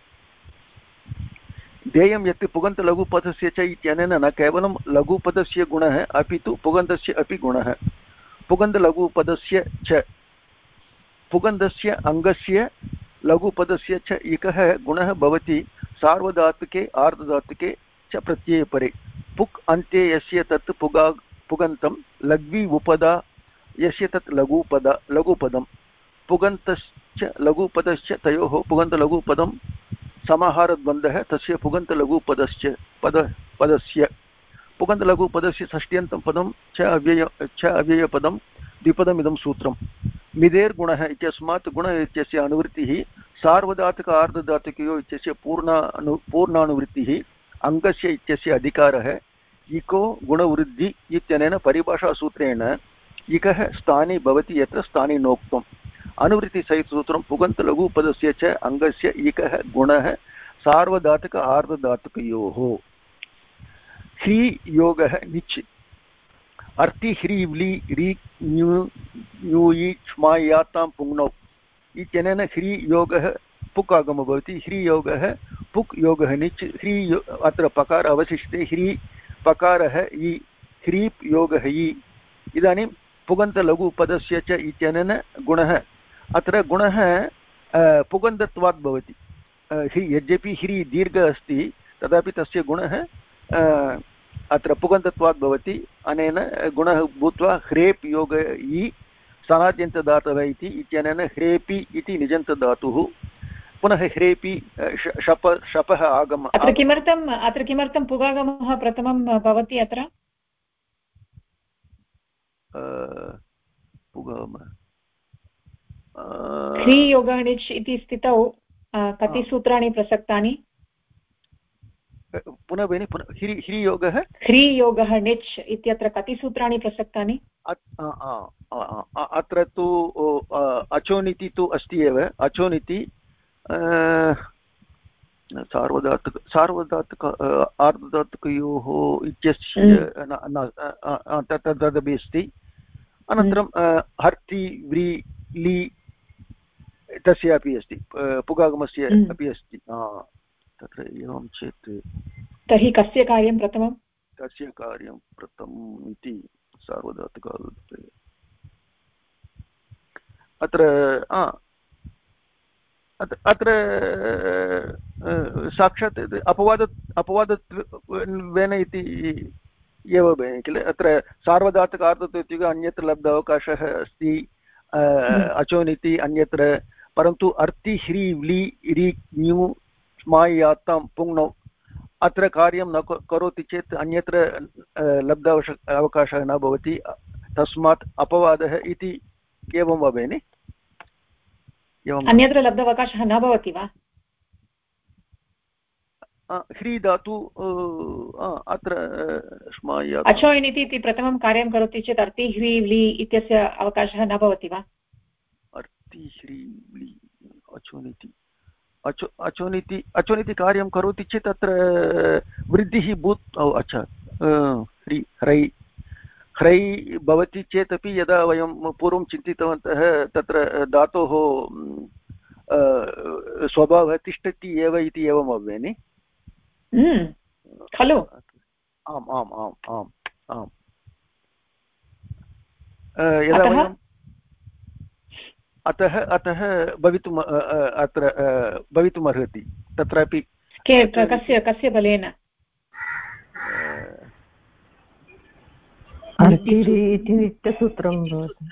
ध्येयं यत् पुगन्तलघुपदस्य च इत्यनेन न केवलं लघुपदस्य गुणः अपि तु पुगन्तस्य अपि गुणः। पुगन्तलघुपदस्य च, पुगन्तस्य अङ्गस्य लघुपदस्य च एकः गुणः भवति सार्वधातुके आर्धधातुके च प्रत्ययपरे। पुक् अन्ते यस्य तत् पुगन्तं, लघ्वी उपदा यस्य तत् लघुपदं। पुगन्तश्च लघुपदश्च तयोः पुगन्तलघुपदं समाहारद्वन्द्वः, तस्य पुगन्तलघुपदस्य पदस्य। पुगन्तलघुपदस्य षष्ट्यन्तं पदं च अव्ययपदं द्विपदमिदं सूत्रम्। मिदेर्गुणः इत्यस्मात् गुण इत्यस्य अनुवृत्तिः, सार्वधातुक आर्धधातुकयोः इत्यस्य पूर्णानुवृत्तिः, अङ्गस्य इत्यस्य अधिकारः। इको गुणवृद्धि इत्यनेन परिभाषासूत्रेण इकः स्थाने भवति यत्र स्थाने नोक्तम्। अनुवृत्तिसहितसूत्रं पुगन्तलघुपदस्य च अङ्गस्य इकः गुणः सार्वधातुक आर्धधातुकयोः। ह्री योगः निच् अर्ति ह्री व्ली री ञूयि क्ष्मायातां पुङ्नौ इत्यनेन ह्री योगः पुक् आगमो भवति ह्री योगः पुक् योगः निच् ह्री अत्र पकार अवशिष्टे ह्री पकारः इ ह्रीप् योगः इ इदानीं पुगन्तलघुपदस्य च इत्यनेन गुणः अत्र गुणः पुगन्तत्वात् भवति यद्यपि ह्री दीर्घ अस्ति तदापि तस्य गुणः अत्र पुगन्तत्वात् भवति अनेन गुणः भूत्वा ह्रेप् योग इ सनाद्यन्तदातवः इति इत्यनेन ह्रेपि इति निजन्तदातुः पुनः ह्रेपि शपः आगम अत्र किमर्थं पुगागमः प्रथमं भवति अत्र ह्री योगः निच् इति स्थितौ कति सूत्राणि प्रसक्तानि पुनः भगिनि पुनः ह्री योगः निच् इत्यत्र कति सूत्राणि प्रसक्तानि अत्र तु अचोनिति तु अस्ति एव अचोनिति सार्वधातुक आर्धधातुकयोः इत्यस्य तदपि अस्ति अनन्तरं हर्ति व्री ली तस्य अपि अस्ति पुगागमस्य अपि अस्ति तत्र एवं चेत् तर्हि कस्य कार्यं प्रथमं इति सार्वधातुकाले अत्र साक्षात् अपवादत्वेन इति एव भवति किल अत्र सार्वधातुक आर्धधातुक अन्यत्र लब्ध अवकाशः अस्ति अचोनिति अन्यत्र परन्तु अर्ति ह्री व्ली रि ञू स्मायातां पुङ्नौ अत्र कार्यं न करोति चेत् अन्यत्र लब्ध अवकाशः न भवति तस्मात् अपवादः इति एवं वा भगिनि अन्यत्र लब्धावकाशः न भवति वा ह्री धातु अत्र अचोयिन् इति प्रथमं कार्यं करोति चेत् अर्ति ह्री व्ली इत्यस्य अवकाशः न भवति वा अर्ति ह्री व्ली अचोनिति कार्यं करोति चेत् अत्र वृद्धिः अच्छा ह्रै भवति चेदपि यदा वयं पूर्वं चिन्तितवन्तः तत्र धातोः स्वभावः तिष्ठति एव इति एवं भवेनि खलु आम् आम् आम् आम् आम् यदा वयं अतः भवितुम् अत्र भवितुमर्हति तत्रापि कस्य बलेन इति नित्यसूत्रं भवति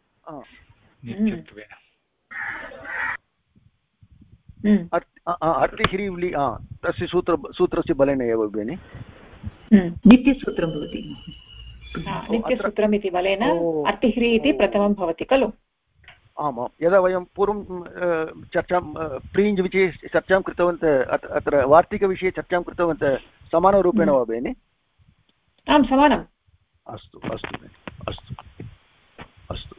अर्तिह्रीव्लि तस्य सूत्रस्य बलेन एव भगिनि नित्यसूत्रं भवति नित्यसूत्रम् इति बलेन अर्तिह्री इति प्रथमं भवति खलु आमां यदा वयं पूर्वं चर्चां प्रीञ् विषये चर्चां कृतवन्तः अत्र वार्तिकविषये चर्चां कृतवन्तः समानरूपेण वा भगिनि आं समानम् अस्तु अस्तु अस्तु अस्तु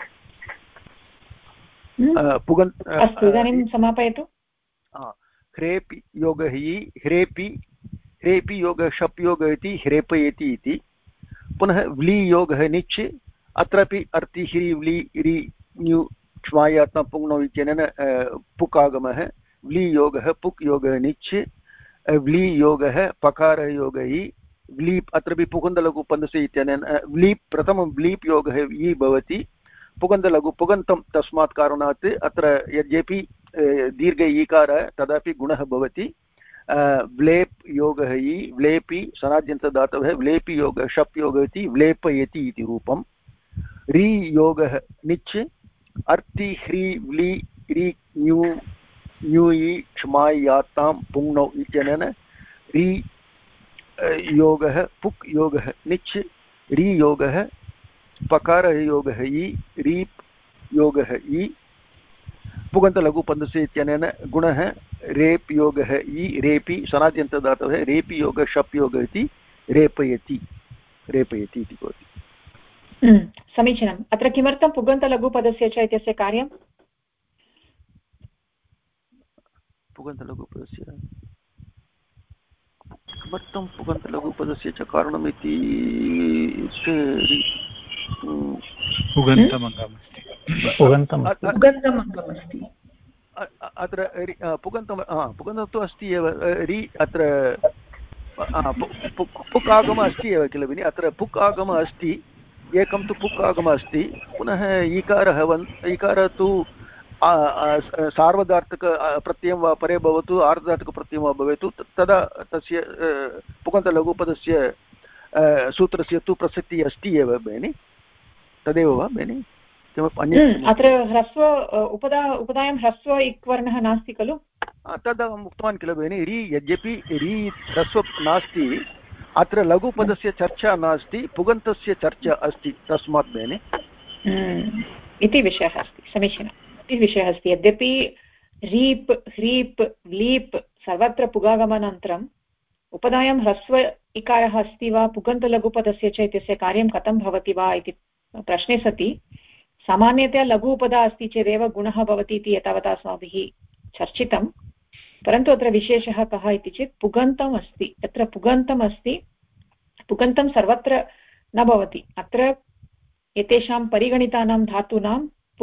अस्तु इदानीं समापयतु ह्रेपि योगः हि ह्रेपि योगः शप् योगः इति ह्रेपयति इति पुनः व्ली योगः निच् अत्रापि अर्ति ह्री व्ली रि ञु क्ष्मायात्म पुङ्नौ इत्यनेन पुक् आगमः व्ली योगः पुक् योगः निच् व्ली योगः पकारयोगः इ व्लीप् अत्रापि पुगन्तलघुपदस्य इत्यनेन व्लीप् प्रथमं व्लीप् योगः इ भवति पुगन्तं तस्मात् कारणात् अत्र यद्यपि दीर्घ ईकार तदापि गुणः भवति व्लेप् योगः इ व्लेपि सनाद्यन्तदातवः व्लेपि योगः शप् योगः इति व्लेपयति इति रूपं री योगः निच् अर्ति ह्री व्ली रि ञूयि क्ष्मायातां पुङ्नौ इत्यनेन री योगः पुक् योगः निच् री योगः पकारयोगः इ रीप् योगः इ पुगन्तलघुपदस्य इत्यनेन गुणः रेप् योगः इ रेपि सनाद्यन्तदातवः रेपि योगः शप् योगः इति रेपयति इति भवति समीचीनम् अत्र किमर्थं पुगन्तलघुपदस्य च इत्यस्य कार्यं पुगन्तलघुपदस्य किमर्थं पुगन्तलघुपदस्य च कारणमिति पुगन्तमङ्गमस्ति। पुगन्तमङ्गमस्ति अत्र पुगन्तं तु अस्ति एव रि अत्र पुक् आगमः अस्ति एव किल भगिनि अत्र पुक् आगमः अस्ति एकं तु पुक् आगमः अस्ति पुनः इकारः तु सार्वधार्तक प्रत्ययं वा परे भवतु आर्धधार्तकप्रत्ययं वा भवेतु तदा तस्य पुगन्तलघुपदस्य सूत्रस्य तु प्रसक्तिः अस्ति एव भगिनि तदेव वा भगिनि किमपि अन्यत् अत्र ह्रस्व उपधायां ह्रस्व इक्वर्णः नास्ति खलु तद् अहम् उक्तवान् किल भगिनि रि यद्यपि रि ह्रस्व नास्ति अत्र लघुपदस्य चर्चा नास्ति पुगन्तस्य चर्चा अस्ति तस्मात् भगिनि इति विषयः अस्ति समीचीनम् इति विषयः अस्ति यद्यपि रीप् ह्रीप् लीप् सर्वत्र पुगागमनानन्तरम् उपधायां ह्रस्व इकारः अस्ति वा पुगन्तलघुपदस्य च इत्यस्य कार्यं कथं भवति वा इति प्रश्ने सति सामान्यतया लघु उपधा अस्ति चेदेव गुणः भवति इति एतावता अस्माभिः चर्चितं परन्तु अत्र विशेषः कः इति चेत् पुगन्तम् अस्ति यत्र पुगन्तम् अस्ति पुगन्तं सर्वत्र न भवति अत्र एतेषां परिगणितानां धातूनां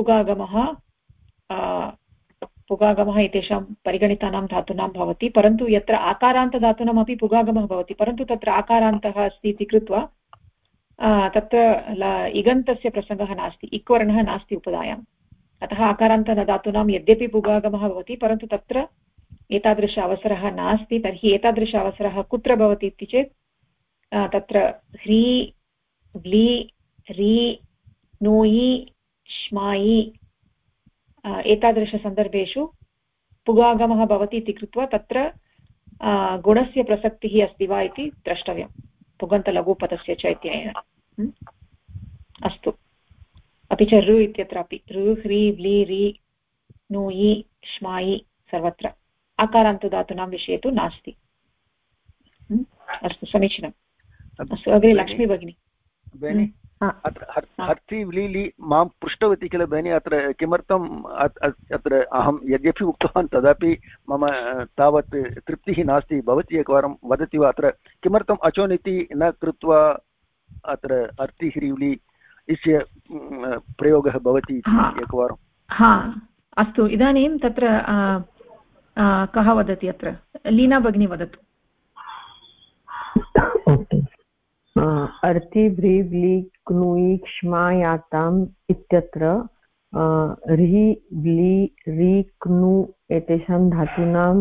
पुगागमः एतेषां परिगणितानां धातूनां भवति परन्तु यत्र आकारान्तधातूनामपि पुगागमः भवति परन्तु तत्र आकारान्तः अस्ति इति कृत्वा तत्र इगन्तस्य प्रसङ्गः नास्ति इक्वर्णः नास्ति उपधायाम् अतः आकारान्तधातूनां यद्यपि पुगागमः भवति परन्तु तत्र एतादृश अवसरः नास्ति तर्हि एतादृश अवसरः कुत्र भवति इति चेत् तत्र ह्री व्ली री नूयि श्मायि एतादृशसन्दर्भेषु पुगागमः भवति इति कृत्वा तत्र गुणस्य प्रसक्तिः अस्ति वा इति द्रष्टव्यं पुगन्तलघुपदस्य च इत्यनेन अस्तु अपि च ऋ इत्यत्रापि ऋ ह्री व्ली री नूयि श्मायि सर्वत्र आकारान्तधातूनां विषये तु नास्ति अस्तु समीचीनम् अस्तु अग्रे लक्ष्मी भगिनी अत्र हर्ति व्लीलि मां पृष्टवती किल भगिनि अत्र किमर्थम् अत्र अहं यद्यपि उक्तवान् तदापि मम तावत् तृप्तिः नास्ति भवती एकवारं वदति वा अत्र किमर्थम् अचोन् इति न कृत्वा अत्र हर्ति ह्रीव्लि इस्य प्रयोगः भवति इति एकवारं अस्तु इदानीं तत्र कः वदति अत्र लीना भगिनी वदतु अर्ति भ्री व्लि क्नुयि क्ष्मा याताम् इत्यत्र रि व्लि रि क्नु एतेषां धातूनां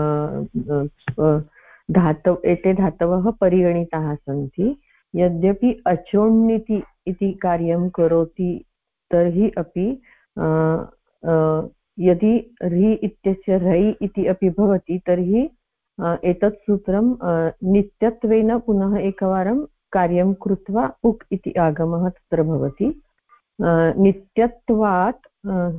एते धातवः परिगणिताः सन्ति यद्यपि अचोण्णिति इति कार्यं करोति तर्हि अपि यदि रि इत्यस्य रै इति अपि भवति तर्हि एतत् सूत्रं नित्यत्वेन पुनः एकवारं कार्यं कृत्वा उक् इति आगमः तत्र भवति नित्यत्वात्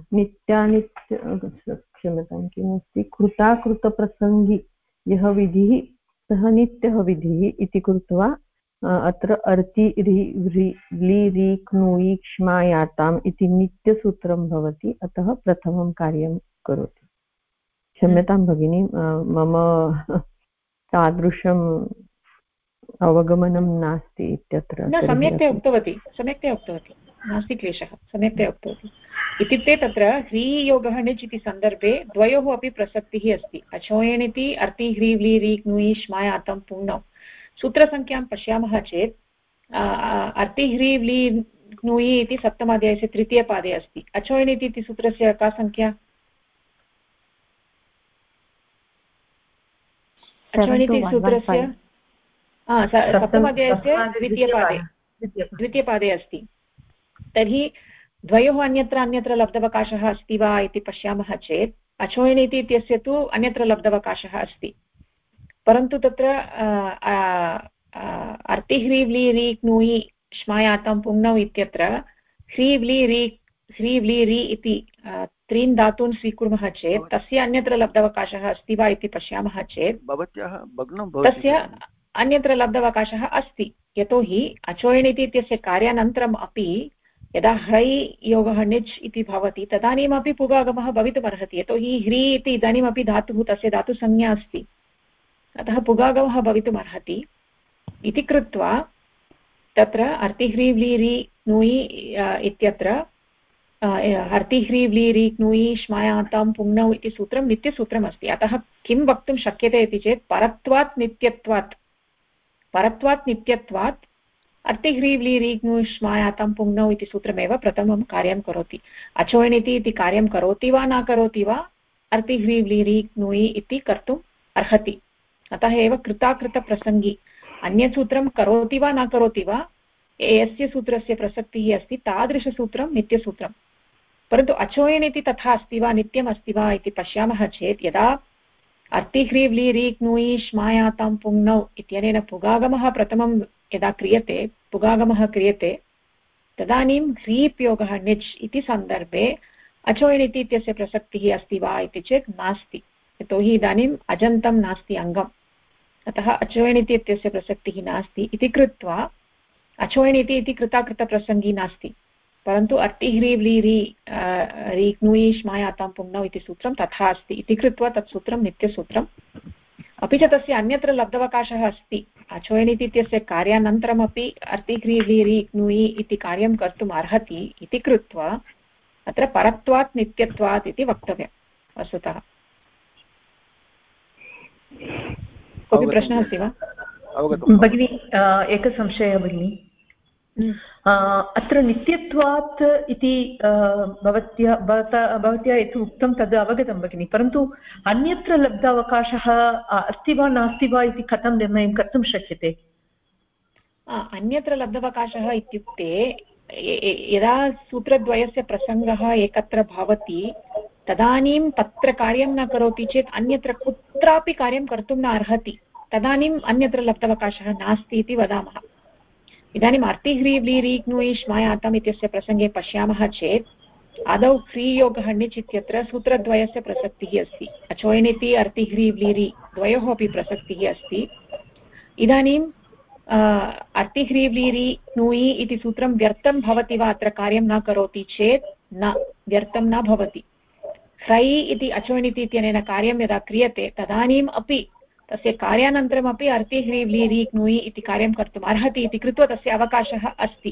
क्षम्यतां किमस्ति कृताकृतप्रसङ्गी यः विधिः सः नित्यः विधिः इति कृत्वा अत्र अर्ति व्लि रि क्नुयि क्ष्मा याताम् इति नित्यसूत्रं भवति अतः प्रथमं कार्यं करोति क्षम्यतां भगिनी मम तादृशम् अवगमनं नास्ति इत्यत्र सम्यक्तया उक्तवती नास्ति क्लेशः सम्यक्तया उक्तवती इत्युक्ते तत्र ह्रीयोगः णिच् इति सन्दर्भे द्वयोः अपि प्रसक्तिः अस्ति अचोयेण् इति अर्ति ह्री व्लि रि क्नुयि श्मायातं पुङ्नौ सूत्रसङ्ख्यां पश्यामः चेत् अर्ति ह्री व्लि क्नुयि इति सप्तमाध्यायस्य तृतीयपादे अस्ति अचोयेण् इति सूत्रस्य का सङ्ख्या अचोयेण् इति सूत्रस्य सप्तमाध्यायस्य द्वितीयपादे अस्ति तर्हि द्वयोः अन्यत्र लब्धवकाशः अस्ति वा इति पश्यामः चेत् अचोयेण् इत्यस्य तु अन्यत्र लब्धवकाशः अस्ति परन्तु तत्र अर्ति ह्री व्लि रि क्नुयि श्मायातं पुङ्नौ इत्यत्र ह्री व्लि रि इति त्रीन् धातून् स्वीकुर्मः चेत् तस्य अन्यत्र लब्धवकाशः अस्ति वा इति पश्यामः चेत् तस्य अन्यत्र लब्धवकाशः अस्ति यतोहि अचोयेण् इत्यस्य कार्यानन्तरम् अपि यदा है योगः णिच् इति भवति तदानीमपि पुगागमः भवितुमर्हति यतोहि ह्री इति इदानीमपि धातुः तस्य धातुसंज्ञा अस्ति अतः पुगागमः भवितुमर्हति इति कृत्वा तत्र अर्तिह्रीव्लीरि नुयि इत्यत्र हर्तिह्रीव्लीरि नुयि श्मायान्तं पुङ्नौ इति सूत्रं नित्यसूत्रम् अस्ति। अतः किं वक्तुं शक्यते इति चेत् परत्वात् नित्यत्वात् अर्तिह्रीव्लीरि श्मायान्तं पुङ्नौ इति सूत्रमेव प्रथमं कार्यं करोति। अचोयणिति इति कार्यं करोति वा न करोति वा अर्तिह्रीव्लीरि नुयि इति कर्तुम् अर्हति। अतः एव कृताकृतप्रसङ्गी अन्यत् सूत्रं करोति वा न करोति वा यस्य सूत्रस्य प्रसक्तिः अस्ति तादृशसूत्रं नित्यसूत्रं। परन्तु अचोयणिति तथा अस्ति वा नित्यम् अस्ति वा इति पश्यामः चेत् यदा अर्तिह्रीव्लीरि नुयि श्मायातां पुङ्नौ इत्यनेन पुगागमः प्रथमं यदा क्रियते पुगागमः क्रियते तदानीं ह्रीप्रयोगः निच् इति सन्दर्भे अचोयणिति इत्यस्य प्रसक्तिः अस्ति वा इति चेत् नास्ति, यतोहि इदानीम् अजन्तं नास्ति अङ्गम्, अतः अचोयणिति इत्यस्य प्रसक्तिः नास्ति इति कृत्वा अचोयणिति इति कृताकृतप्रसङ्गी नास्ति। परन्तु अर्तिह्रीव्लीरि नुयि श्मायातां पुङ्नौ इति सूत्रं तथा अस्ति इति कृत्वा तत् सूत्रं नित्यसूत्रम्। अपि च तस्य अन्यत्र लब्धवकाशः अस्ति। अचोयणिति इत्यस्य कार्यानन्तरमपि अर्तिह्रीव्लीरि नुयि इति कार्यं कर्तुम् अर्हति इति कृत्वा अत्र परत्वात् नित्यत्वात् इति वक्तव्यं वस्तुतः। कोऽपि प्रश्नः अस्ति वा भगिनी? एकः संशयः भगिनी, अत्र नित्यत्वात् इति भवत्या यत् उक्तं तद् अवगतं भगिनि, परन्तु अन्यत्र लब्धावकाशः अस्ति वा नास्ति वा इति कथं निर्णयं कर्तुं शक्यते? अन्यत्र लब्धावकाशः इत्युक्ते यदा सूत्रद्वयस्य प्रसङ्गः एकत्र भवति तदानीं तत्र कार्यं न करोति चेत् अन्यत्र कुत्रापि कार्यं कर्तुं न अर्हति, तदानीम् अन्यत्र लब्धावकाशः नास्ति इति वदामः। इदानीम् अर्तिह्रीव्लीरि नुयि श्मायातम् इत्यस्य प्रसङ्गे पश्यामः चेत् आदौ ह्रीयोगः निच् इत्यत्र सूत्रद्वयस्य प्रसक्तिः अस्ति। अचोयणिति अर्तिह्रीव्लीरि द्वयोः अपि प्रसक्तिः अस्ति। इदानीम् अर्तिह्रीव्लीरि नुयि इति सूत्रं व्यर्थं भवति वा अत्र कार्यं न करोति चेत् न, व्यर्थं न भवति। ह्रै इति अचोयणिति इत्यनेन कार्यं यदा क्रियते तदानीम् अपि तस्य कार्यानन्तरमपि अर्तिह्रीव्लीरि नुयि इति कार्यं कर्तुम् अर्हति इति कृत्वा तस्य अवकाशः अस्ति।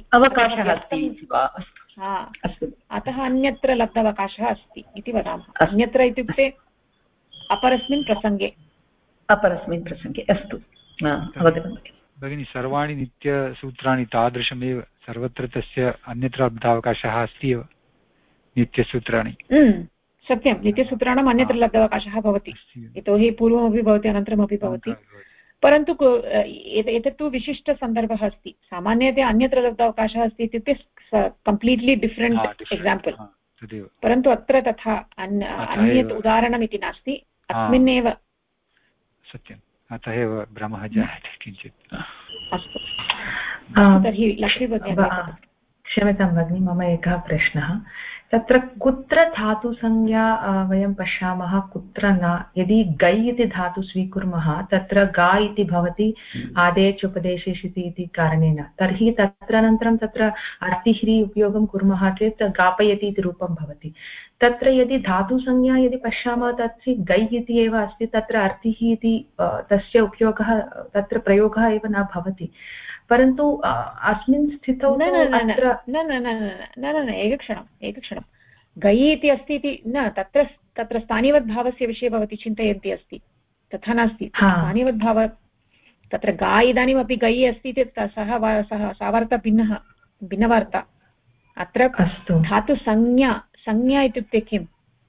अतः अन्यत्र लब्धावकाशः अस्ति इति वदामः। अन्यत्र इत्युक्ते अपरस्मिन् प्रसङ्गे। अस्तु भगिनी, सर्वाणि नित्यसूत्राणि तादृशमेव सर्वत्र तस्य अन्यत्र लब्धावकाशः अस्ति एव नित्यसूत्राणि। सत्यं, नित्यसूत्राणाम् अन्यत्र लब्धावकाशः भवति, यतोहि पूर्वमपि भवति अनन्तरमपि भवति। परन्तु एतत्तु विशिष्टसन्दर्भः अस्ति। सामान्यतया अन्यत्र लब्धावकाशः अस्ति इत्युक्ते कम्प्लीट्लि डिफ्रेण्ट् एक्साम्पल्, परन्तु अत्र तथा अन्यत् उदाहरणम् इति नास्ति, अस्मिन्नेव। सत्यम्, अतः एव भ्रमः जायते किञ्चित्। अस्तु, तर्हि लक्ष्मीभगिनी। क्षम्यतां भगिनि, मम एकः प्रश्नः। तत्र कुत्र धातुसंज्ञा वयं पश्यामः, कुत्र न? यदि गै इति धातु स्वीकुर्मः तत्र गा इति भवति आदेश उपदेशेष इति कारणेन, तर्हि तत्र अनन्तरं तत्र अर्तिह्री उपयोगं कुर्मः चेत् गापयति इति रूपं भवति। तत्र यदि धातुसंज्ञा यदि पश्यामः तस्य गै इति एव अस्ति, तत्र अर्तिः इति तस्य उपयोगः तत्र प्रयोगः एव न भवति। परन्तु अस्मिन् स्थितौ एकक्षणं गै इति अस्ति इति न, तत्र स्थानिवद्भावस्य विषये भवती चिन्तयन्ती अस्ति, तथा नास्ति। स्थानिवद्भाव तत्र गा इदानीमपि गै अस्ति चेत् सा वार्ता भिन्नवार्ता। अत्र धातुसंज्ञा इत्युक्ते किम्?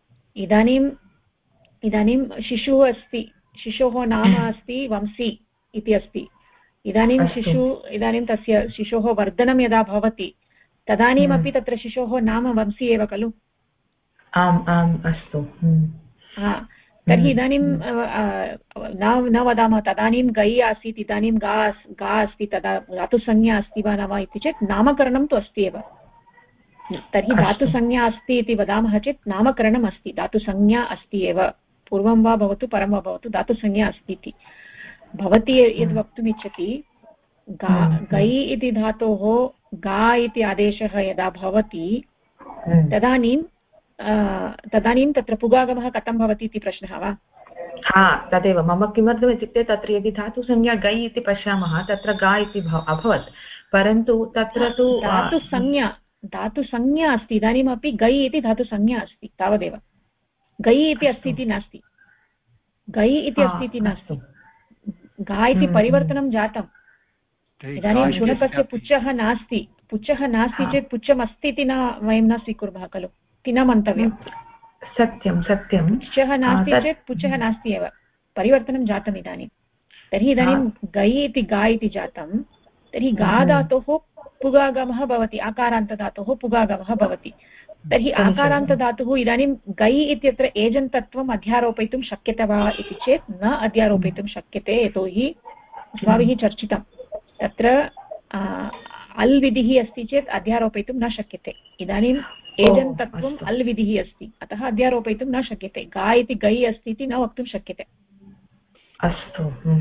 इदानीं शिशुः अस्ति, शिशोः नाम अस्ति वंशी इति अस्ति। इदानीं तस्य शिशोः वर्धनं यदा भवति तदानीमपि तत्र शिशोः नाम वंशी एव खलु? आम् आम्, अस्तु। तर्हि इदानीं न वदामः तदानीं गै आसीत्, इदानीं गा अस्ति, तदा धातुसंज्ञा अस्ति वा न वा इति चेत् नामकरणं तु अस्ति एव। तर्हि धातुसंज्ञा अस्ति इति वदामः चेत् नामकरणम् अस्ति, धातुसंज्ञा अस्ति एव, पूर्वं वा भवतु परं वा भवतु धातुसंज्ञा अस्ति इति। भवती यद् वक्तुम् इच्छति, गै इति धातोः गा इति आदेशः यदा भवति तदानीं तत्र पुगागमः कथं भवति इति प्रश्नः वा? हा तदेव मम किमर्थम् इत्युक्ते तत्र यदि धातुसंज्ञा गै इति पश्यामः तत्र गा इति अभवत् परन्तु तत्र तु धातुसंज्ञा अस्ति इदानीमपि गै इति धातुसंज्ञा अस्ति तावदेव गै इति अस्ति इति नास्ति गै इति अस्ति इति नास्ति गा इति परिवर्तनं जातम् इदानीं शुनकस्य पुच्छः नास्ति चेत् पुच्छम् अस्ति इति न वयं न स्वीकुर्मः खलु इति न मन्तव्यं सत्यं पुच्छः नास्ति चेत् पुच्छः नास्ति एव परिवर्तनं जातम् इदानीं तर्हि इदानीं गै इति गा इति जातं तर्हि गा धातोः पुगागमः भवति आकारान्तधातोः पुगागमः भवति तर्हि आकारान्तधातुः इदानीं गै इत्यत्र एजन्तत्वम् अध्यारोपयितुं शक्यते वा इति चेत् न अध्यारोपयितुं शक्यते यतोहि अस्माभिः चर्चितं तत्र अल् विधिः अस्ति चेत् अध्यारोपयितुं न शक्यते इदानीम् एजन्तत्वम् अल् विधिः अस्ति अतः अध्यारोपयितुं न शक्यते गा इति गै अस्ति इति न वक्तुं शक्यते अस्तु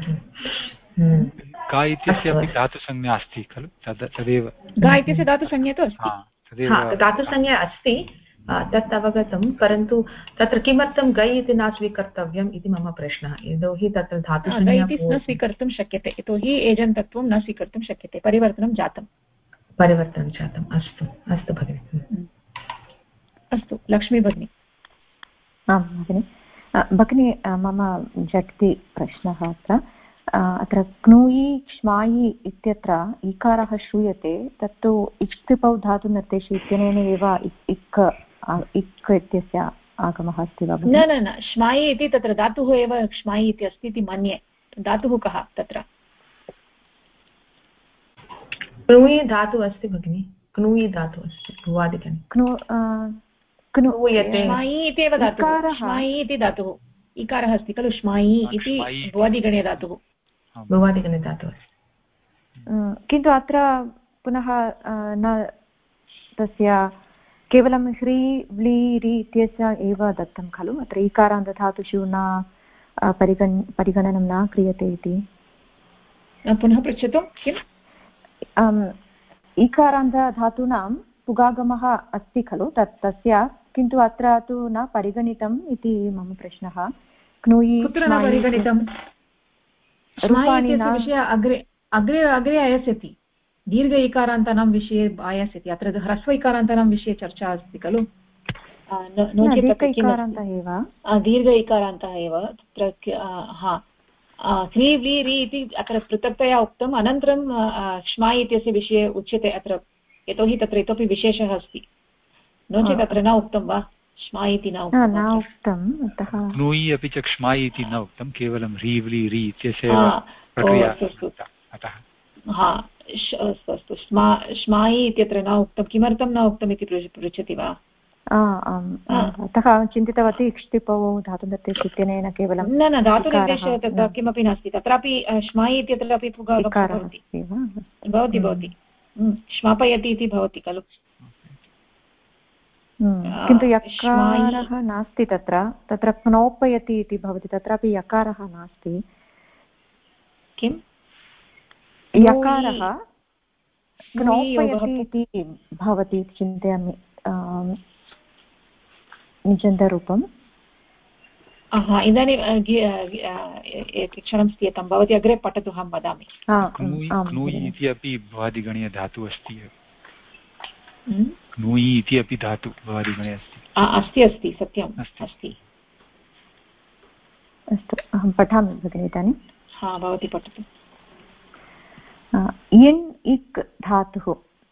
गा इत्यस्य अपि धातुसंज्ञा अस्ति खलु तदेव गा इत्यस्य धातुसंज्ञा तु अस्ति धातुसंज्ञा अस्ति तत् अवगतं परन्तु तत्र किमर्थं गै इति न स्वीकर्तव्यम् इति मम प्रश्नः यतोहि तत्र धातुसंज्ञा न स्वीकर्तुं शक्यते यतोहि एजन्तत्वं न स्वीकर्तुं शक्यते परिवर्तनं जातम् अस्तु अस्तु भगिनि अस्तु लक्ष्मी भगिनी आं भगिनि भगिनि मम झटिति प्रश्नः अत्र क्नूयि क्ष्मायि इत्यत्र इकारः श्रूयते तत्तु इक्तिपौ धातुनिर्देशे इत्यनेन एव इक् इत्यस्य आगमः अस्ति वा न क्ष्मायि इति तत्र धातुः एव क्ष्मायि इति अस्ति इति मन्ये धातुः कः तत्र क्नूयि धातुः अस्ति भगिनि क्नूयि धातुः अस्ति भुवादिगणे क्ष्मायि इति एव धातुः क्ष्मायि इति धातुः इकारः अस्ति खलु क्ष्मायि इति भुवादिगणे धातुः किन्तु अत्र पुनः न तस्य केवलं ह्री व्ली रि इत्यस्य एव दत्तं खलु अत्र इकारान्तधातुषु न परिगणनं न क्रियते इति पुनः पृच्छतु किम् इकारान्तधातूनां पुगागमः अस्ति खलु तस्य किन्तु अत्र तु न परिगणितम् इति मम प्रश्नः क्नूयि कुत्र न परिगणितं विषये अग्रे आयास्यति दीर्घ इकारान्तानां विषये आयास्यति अत्र ह्रस्व इकारान्तानां विषये चर्चा अस्ति खलु दीर्घ इकारान्तः एव तत्र ह्री व्ली रि इति अत्र पृथक्तया उक्तम् अनन्तरं क्ष्मायि इत्यस्य विषये उच्यते अत्र यतोहि तत्र इतोपि विशेषः अस्ति नो चेत् अत्र न उक्तं वा क्ष्मायि इति न उक्तं क्नूयि अपि च क्ष्मायि इति न उक्तं केवलं ह्री व्ली रि इत्यस्य प्रक्रिया अस्तु क्ष्मायि इत्यत्र न उक्तं किमर्थं न उक्तम् इति पृच्छति वा अतः चिन्तितवती इक्ष्तिपौ धातुनिर्देशे इत्यनेन केवलं न धातुनिर्देशः तत्र किमपि नास्ति तत्रापि क्ष्मायि इत्यत्रापि भवति क्ष्मापयति इति भवति खलु किन्तु यकारः नास्ति तत्र क्नोपयति इति भवति तत्रापि यकारः नास्ति किम् यकारः क्नोपयति इति भवति चिन्तयामि निजन्तरूपम् इदानीं क्षणं स्थीयतां भवती अग्रे पठतु अहं वदामि क्नूयि इति अपि भवादिगणीयधातुः अस्ति क्नूयि इति अपि धातु भवादिगणे अस्ति अस्ति सत्यम् अस्ति अस्तु अहं पठामि भगिनि इदानीं भवती पठतु इन् इक् धातुः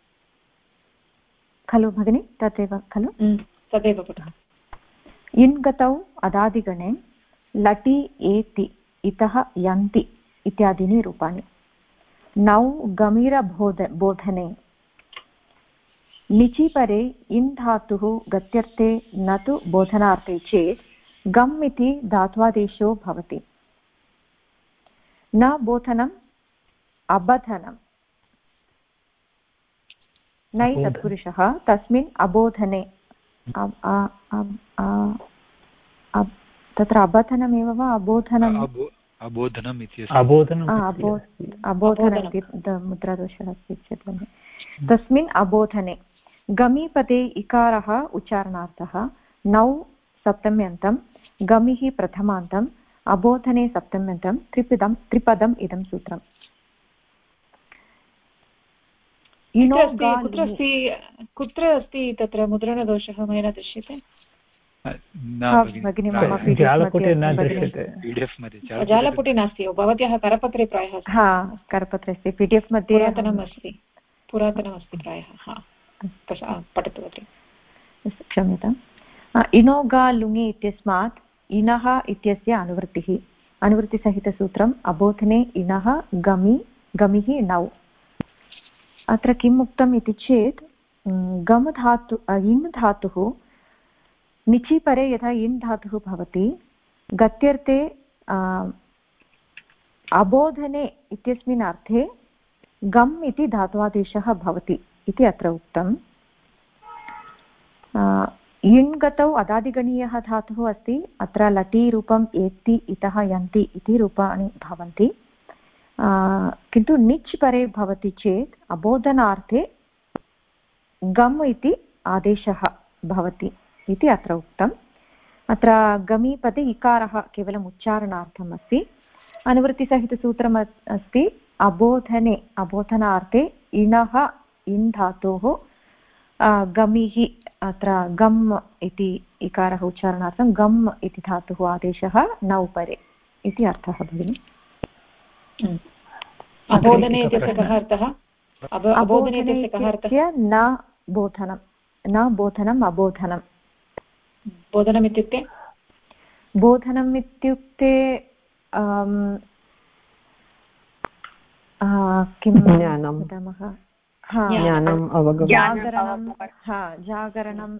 खलु भगिनि तदेव खलु तदेव पठतु इन् गतौ अदादिगणे लटि एति इतः यन्ति इत्यादीनि रूपाणि नौ गमीरबोधने निचि परे इन् धातुः गत्यर्थे न तु बोधनार्थे चेत् गम् इति धात्वादेशो भवति न बोधनम् अबधनं नै तत्पुरुषः तस्मिन् अबोधने तत्र अबधनमेव वा अबोधनम् अबोधनम् इति अबोधनम् इति मुद्रादोषः अस्ति चेत् तस्मिन् अबोधने गमीपदे इकारः उच्चारणार्थः नौ सप्तम्यन्तं गमिः प्रथमान्तं अबोधने सप्तम्यन्तं त्रिपदम् इदं सूत्रम्। कुत्र अस्ति तत्र मुद्रणदोषः मया न दृश्यते? जालपुटे नास्ति, भवत्याः करपत्रे प्रायः करपत्रे अस्ति, PDF मध्ये पुरातनमस्ति प्रायः। पठतु अग्रे। क्षम्यताम्। इनोगा लुङि इत्यस्मात् इनः इत्यस्य अनुवृत्तिसहितसूत्रम् अबोधने इनः गमिः नौ। अत्र किम् उक्तम् इति चेत् गम धातु इन् धातुः निचि परे यथा इन् धातुः भवति गत्यर्थे अबोधने इत्यस्मिन् अर्थे गम् इति धात्वादेशः भवति इति अत्र उक्तम्। इन् गतौ अदादिगणीयः धातुः अस्ति, अत्र लटि रूपम् एति इतः यन्ति इति रूपाणि भवन्ति, किन्तु निच् परे भवति चेत् अबोधनार्थे गम् इति आदेशः भवति इति अत्र उक्तम्। अत्र गमीपदे इकारः केवलम् उच्चारणार्थम् अस्ति। अनुवृत्तिसहितसूत्रम् अस्ति अबोधनार्थे इणः इन् धातोः गमिः, अत्र गम् इति इकारः उच्चारणार्थं गम् इति धातुः आदेशः नौ परे इति अर्थः भगिनि। अबोधने इत्यस्य कः अर्थः? अबोधने इत्यस्य कः अर्थः? न बोधनम् अबोधनम्। बोधनम् इत्युक्ते किं वदामः? जागरणम्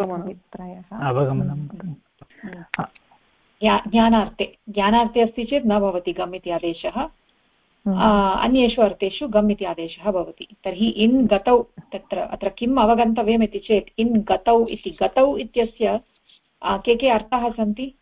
ज्ञानार्थे अस्ति चेत् न भवति गम् इति आदेशः, अन्येषु अर्थेषु गम् इति आदेशः भवति। तर्हि इन् गतौ अत्र किम् अवगन्तव्यम् इति चेत् इन् गतौ इति गतौ इत्यस्य के अर्थाः सन्ति?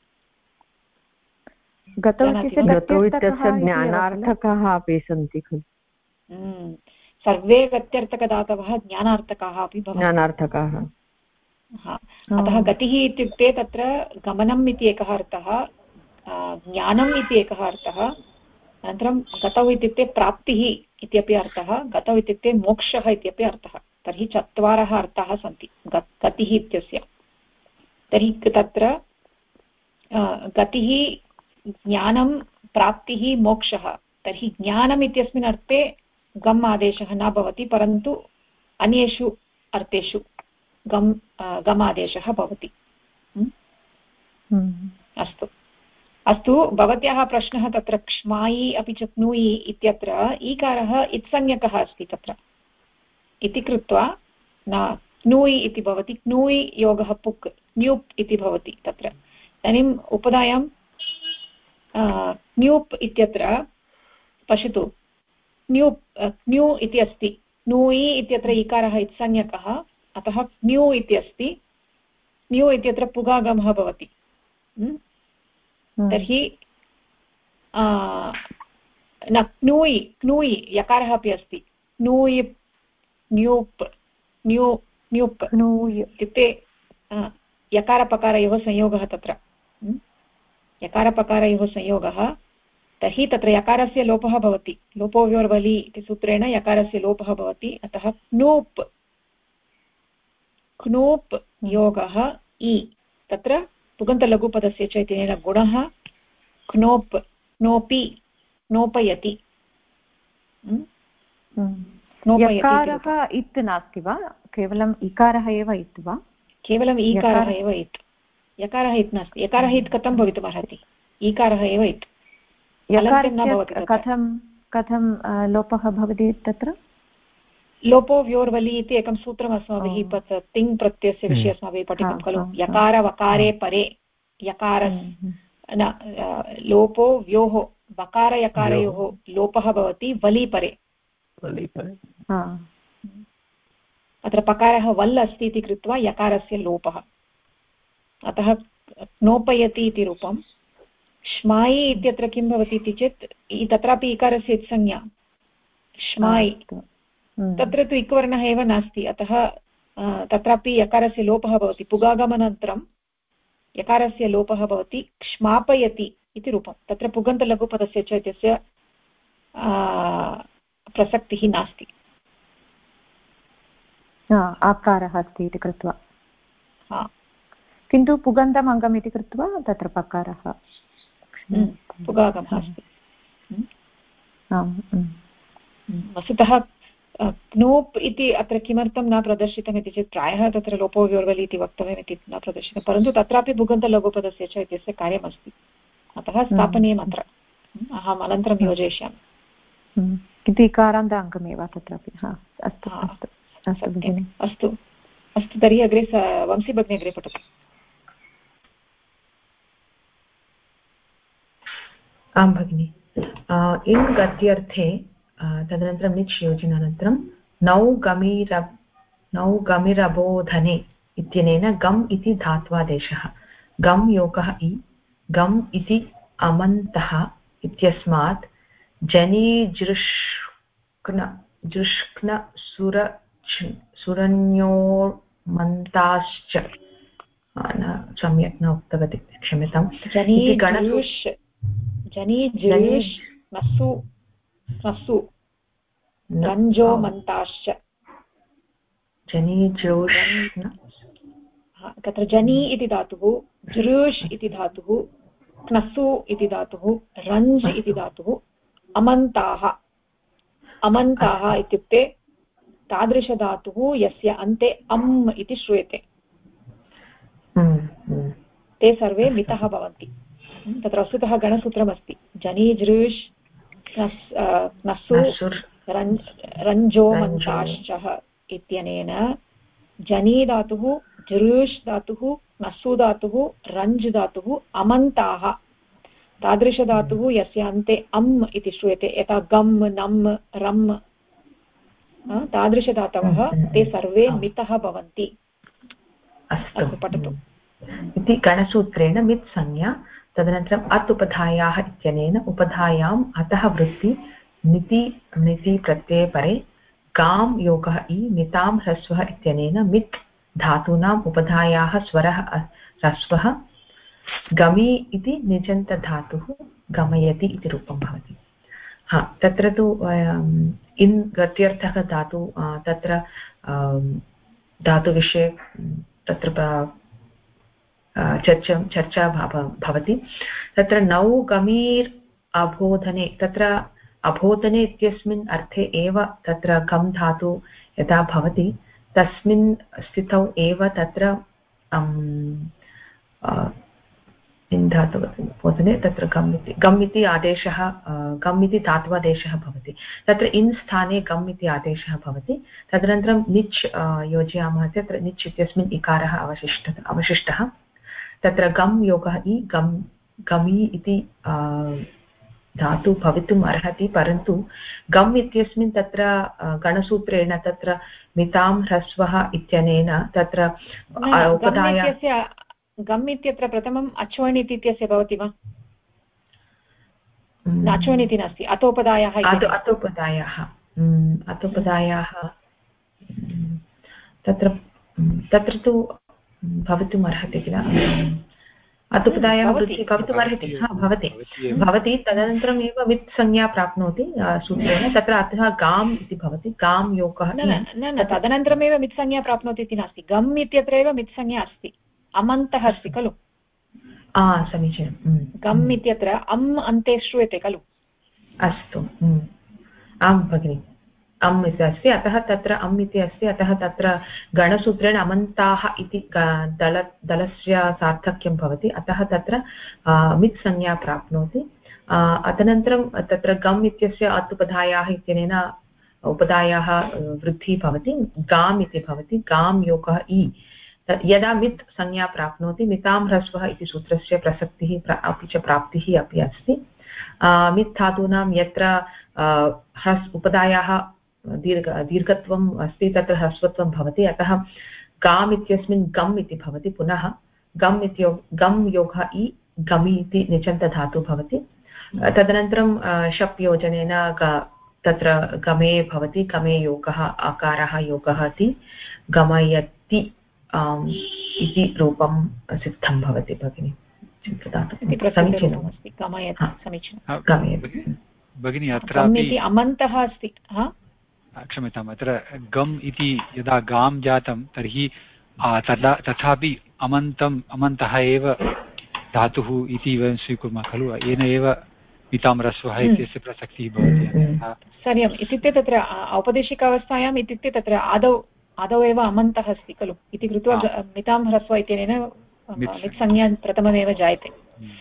गतौ इत्यस्य ज्ञानार्थकाः अपि सन्ति खलु। सर्वे गत्यर्थकदातवः ज्ञानार्थकाः अपि भवन्ति। ज्ञानार्थकाः। अतः गतिः इत्युक्ते तत्र गमनम् इति एकः अर्थः, ज्ञानम् इति एकः अर्थः, अनन्तरं गतौ इत्युक्ते प्राप्तिः इत्यपि अर्थः, गतौ इत्युक्ते मोक्षः इत्यपि अर्थः। तर्हि चत्वारः अर्थाः सन्ति गतिः इत्यस्य। तर्हि तत्र गतिः ज्ञानं प्राप्तिः मोक्षः। तर्हि ज्ञानम् इत्यस्मिन् अर्थे गम् आदेशः न भवति, परन्तु अन्येषु अर्थेषु गम् आदेशः भवति। अस्तु, भवत्याः प्रश्नः तत्र क्ष्मायि अपि च क्नूयि इत्यत्र ईकारः इत्संज्ञकः अस्ति तत्र इति कृत्वा न क्नूयि इति भवति, क्नूयि योगः पुक् न्यूप् इति भवति तत्र। इदानीम् उपधायां न्यूप् इत्यत्र पश्यतु, न्यू इति अस्ति, क्नूयि इत्यत्र ईकारः इत्संज्ञकः, अतः न्यू इति अस्ति, न्यू इत्यत्र पुगागमः भवति। तर्हि न क्नूयि यकारः अपि अस्ति, क्नूयि न्यूप् न्यूप् इत्युक्ते यकारपकारयोः संयोगः तत्र, यकारपकारयोः संयोगः। तर्हि तत्र यकारस्य लोपः भवति, लोपोव्योर्वलि इति सूत्रेण यकारस्य लोपः भवति, अतः क्नूप् योगः इ तत्र पुगन्तलघुपदस्य च इत्यनेन गुणः क्नोप् क्नोपि क्नोपयति। यकारः इत् नास्ति वा, केवलम् इकारः एव इत् वा? केवलम् ईकारः एव इत्, यकारः इत् नास्ति। यकारः इत् कथं भवितुमर्हति? ईकारः एव इत्। कथं लोपः भवति तत्र? लोपो व्योर्वलि इति एकं सूत्रम् अस्माभिः तिङ् प्रत्ययस्य विषये अस्माभिः पठितं खलु। यकार वकारे परे लोपो व्योः वकारयकारयोः लोपः भवति वलि परे। अत्र पकारः वल् अस्ति इति कृत्वा यकारस्य लोपः, अतः क्नोपयति इति रूपं। श्मायि इत्यत्र किं भवति इति चेत् तत्रापि इकारस्य संज्ञा श्मायि, तत्र तु इक्वर्णः एव नास्ति, अतः तत्रापि यकारस्य लोपः भवति। पुगागमनानन्तरं यकारस्य लोपः भवति। क्ष्मापयति इति रूपं तत्र पुगन्तलघुपदस्य च इत्यस्य प्रसक्तिः नास्ति आकारः अस्ति इति कृत्वा किन्तु पुगन्तम् अङ्गम् इति कृत्वा तत्र पकारः पुगागमः अस्ति वस्तुतः क्नोप् इति अत्र किमर्थं न प्रदर्शितम् इति चेत् प्रायः तत्र लोपो व्योर्वलि इति वक्तव्यम् इति न प्रदर्शितं परन्तु तत्रापि पुगन्तलघुपदस्य च इत्यस्य कार्यमस्ति अतः स्थापनीयम् अत्र अहम् अनन्तरं योजयिष्यामि किन्तु इकारान्त अङ्गमेव तत्रापि अस्तु अस्तु भगिनि अस्तु अस्तु तर्हि अग्रे वंशी भगिनी अग्रे पठतु आं भगिनि इन् गद्यर्थे तदनन्तरं निच् योजनानन्तरं नौ गमिरबोधने इत्यनेन गम् इति धात्वादेशः गम् योगः इ गम् इति अमन्तः इत्यस्मात् जृष्क्न सुरन्योर्मन्ताश्च सम्यक् न उक्तवती क्षम्यताम् तत्र जनी इति धातुः जृष् इति धातुः क्नसु इति धातुः रञ्ज् इति धातुः अमन्ताः इत्युक्ते तादृशधातुः यस्य अन्ते अम् इति श्रूयते ते सर्वे मितः भवन्ति तत्र वस्तुतः गणसूत्रमस्ति जनी जृष् क्नसु रञ्जो मन्ताश्चः इत्यनेन जनी धातुः जृष् धातुः क्नसु धातुः रञ्ज् धातुः अमन्ताः तादृशधातुः यस्य अन्ते अम् इति श्रूयते यथा गम् नम् रम् तादृशधातवः ते सर्वे मितः भवन्ति अस्तु पठतु इति गणसूत्रेण मित् संज्ञा तदनन्तरम् अत् उपधायाः इत्यनेन उपधायाम् अतः वृत्ति निति प्रत्यये परे गाम् योगः इ मितां ह्रस्वः इत्यनेन मित् धातूनाम् उपधायाः स्वरः ह्रस्वः गमि इति निजन्तधातुः गमयति इति रूपं भवति तत्र तु इन् गत्यर्थः धातु तत्र धातुविषये तत्र चर्चा भवति तत्र नौ गमीर् अबोधने तत्र अबोधने इत्यस्मिन् अर्थे एव तत्र गम् धातु यदा भवति तस्मिन् स्थितौ एव तत्र इन् धातु बोधने तत्र गम् इति आदेशः गम् इति धात्वादेशः भवति तत्र इन् स्थाने गम् इति आदेशः भवति तदनन्तरं निच् योजयामः चेत् तत्र निच् इत्यस्मिन् इकारः अवशिष्टः तत्र गम् योगः इ गमि इति धातु भवितुम् अर्हति परन्तु गम् इत्यस्मिन् तत्र गणसूत्रेण तत्र मितां ह्रस्वः इत्यनेन तत्र गम् इत्यत्र प्रथमम् अच्वणिति इत्यस्य भवति वा अच्वणिति नास्ति अतोपदायाः अतोपदायाः तत्र तु भवितुम् अर्हति किल अतुपदायाः वृत्तिः भवितुमर्हति भवति तदनन्तरम् एव वित् संज्ञा प्राप्नोति सूत्रेण तत्र अतः गाम् इति भवति गाम् योगः न तदनन्तरमेव मित् संज्ञा प्राप्नोति इति नास्ति गम् इत्यत्र एव मित् संज्ञा अस्ति अमन्तः अस्ति खलु समीचीनं गम् इत्यत्र अम् अन्ते श्रूयते खलु अस्तु आं भगिनि अम् इति अस्ति अतः तत्र अम् इति अस्ति अतः तत्र गणसूत्रेण अमन्ताः इति दलस्य सार्थक्यं भवति अतः तत्र मित् संज्ञा प्राप्नोति तदनन्तरं तत्र गम् इत्यस्य अत् उपधायाः इत्यनेन उपधायाः वृद्धिः भवति गाम् इति भवति गाम् योगः इ यदा मित् संज्ञा प्राप्नोति मितां ह्रस्वः इति सूत्रस्य प्रसक्तिः अपि च प्राप्तिः अपि अस्ति मित् धातूनां यत्र उपधायाः दीर्घत्वम् अस्ति तत्र ह्रस्वत्वं भवति अतः गाम् इत्यस्मिन् गम् इति भवति पुनः गम् योगः इ गमि इति निचन्तधातुः भवति तदनन्तरं शप् योजनेन तत्र गमे भवति गमे योगः आकारः योगः इति गमयति इति रूपं सिद्धं भवति भगिनि समीचीनम् गमयति समीचीनं भगिनी अत्रापि अमन्तः अस्ति क्षम्यताम् अत्र गम् इति यदा गां जातं तर्हि तथापि अमन्तः एव धातुः इति वयं स्वीकुर्मः खलु येन एव मितां ह्रस्वः इत्यस्य प्रसक्तिः भवति सत्यम् इत्युक्ते तत्र औपदेशिकावस्थायाम् इत्युक्ते तत्र आदौ एव अमन्तः अस्ति खलु इति कृत्वा मितां ह्रस्व इत्यनेन मित्संज्ञा प्रथममेव जायते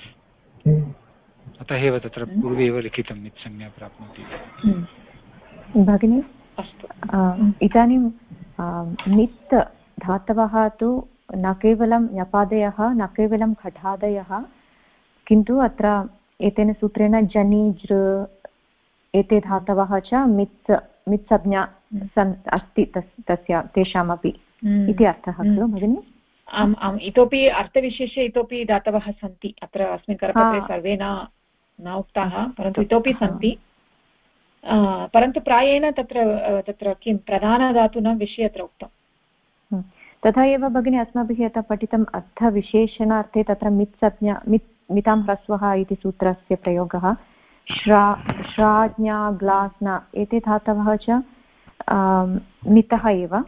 अतः एव तत्र पूर्वे एव लिखितं मित्संज्ञा प्राप्नोति भगिनी अस्तु इदानीं मित् धातवः तु न केवलं ञपादयः न केवलं घटादयः किन्तु अत्र एतेन सूत्रेण जनि जृ एते धातवः च मित्संज्ञा अस्ति तस्य तेषामपि इति अर्थः खलु भगिनि आम् आम् इतोपि अर्थविशेषे इतोपि धातवः सन्ति अत्र अस्मिन् करपत्रे सर्वे न उक्ताः परन्तु इतोपि सन्ति परन्तु प्रायेण तत्र किं प्रधानधातूनां विषये अत्र उक्तम् तथा एव भगिनी अस्माभिः यथा पठितम् अर्थविशेषणार्थे तत्र मित्संज्ञा मितां ह्रस्वः इति सूत्रस्य प्रयोगः श्राज्ञा ग्लास्ना एते धातवः च मितः एव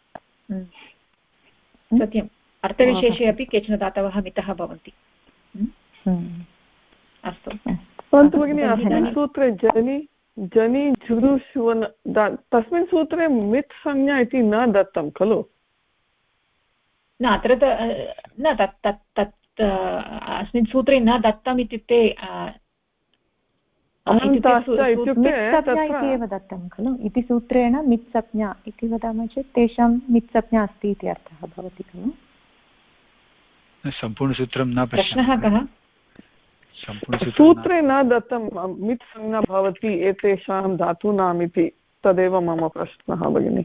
सत्यम् अर्थविशेषे अपि केचन धातवः मितः भवन्ति अस्तु परन्तु भगिनि अस्मिन् सूत्रे जनि जुरुष्वन् तस्मिन् सूत्रे मित् संज्ञा इति न दत्तं खलु न अत्र न तत् अस्मिन् सूत्रे न दत्तम् इत्युक्ते एव दत्तं खलु इति सूत्रेण मित्संज्ञा इति वदामः चेत् तेषां मित्संज्ञा अस्ति इति अर्थः भवति खलु सम्पूर्णसूत्रं न प्रश्नः कः सूत्रे न दत्तं मित्संज्ञा भवति एतेषां धातूनाम् इति तदेव मम प्रश्नः भगिनि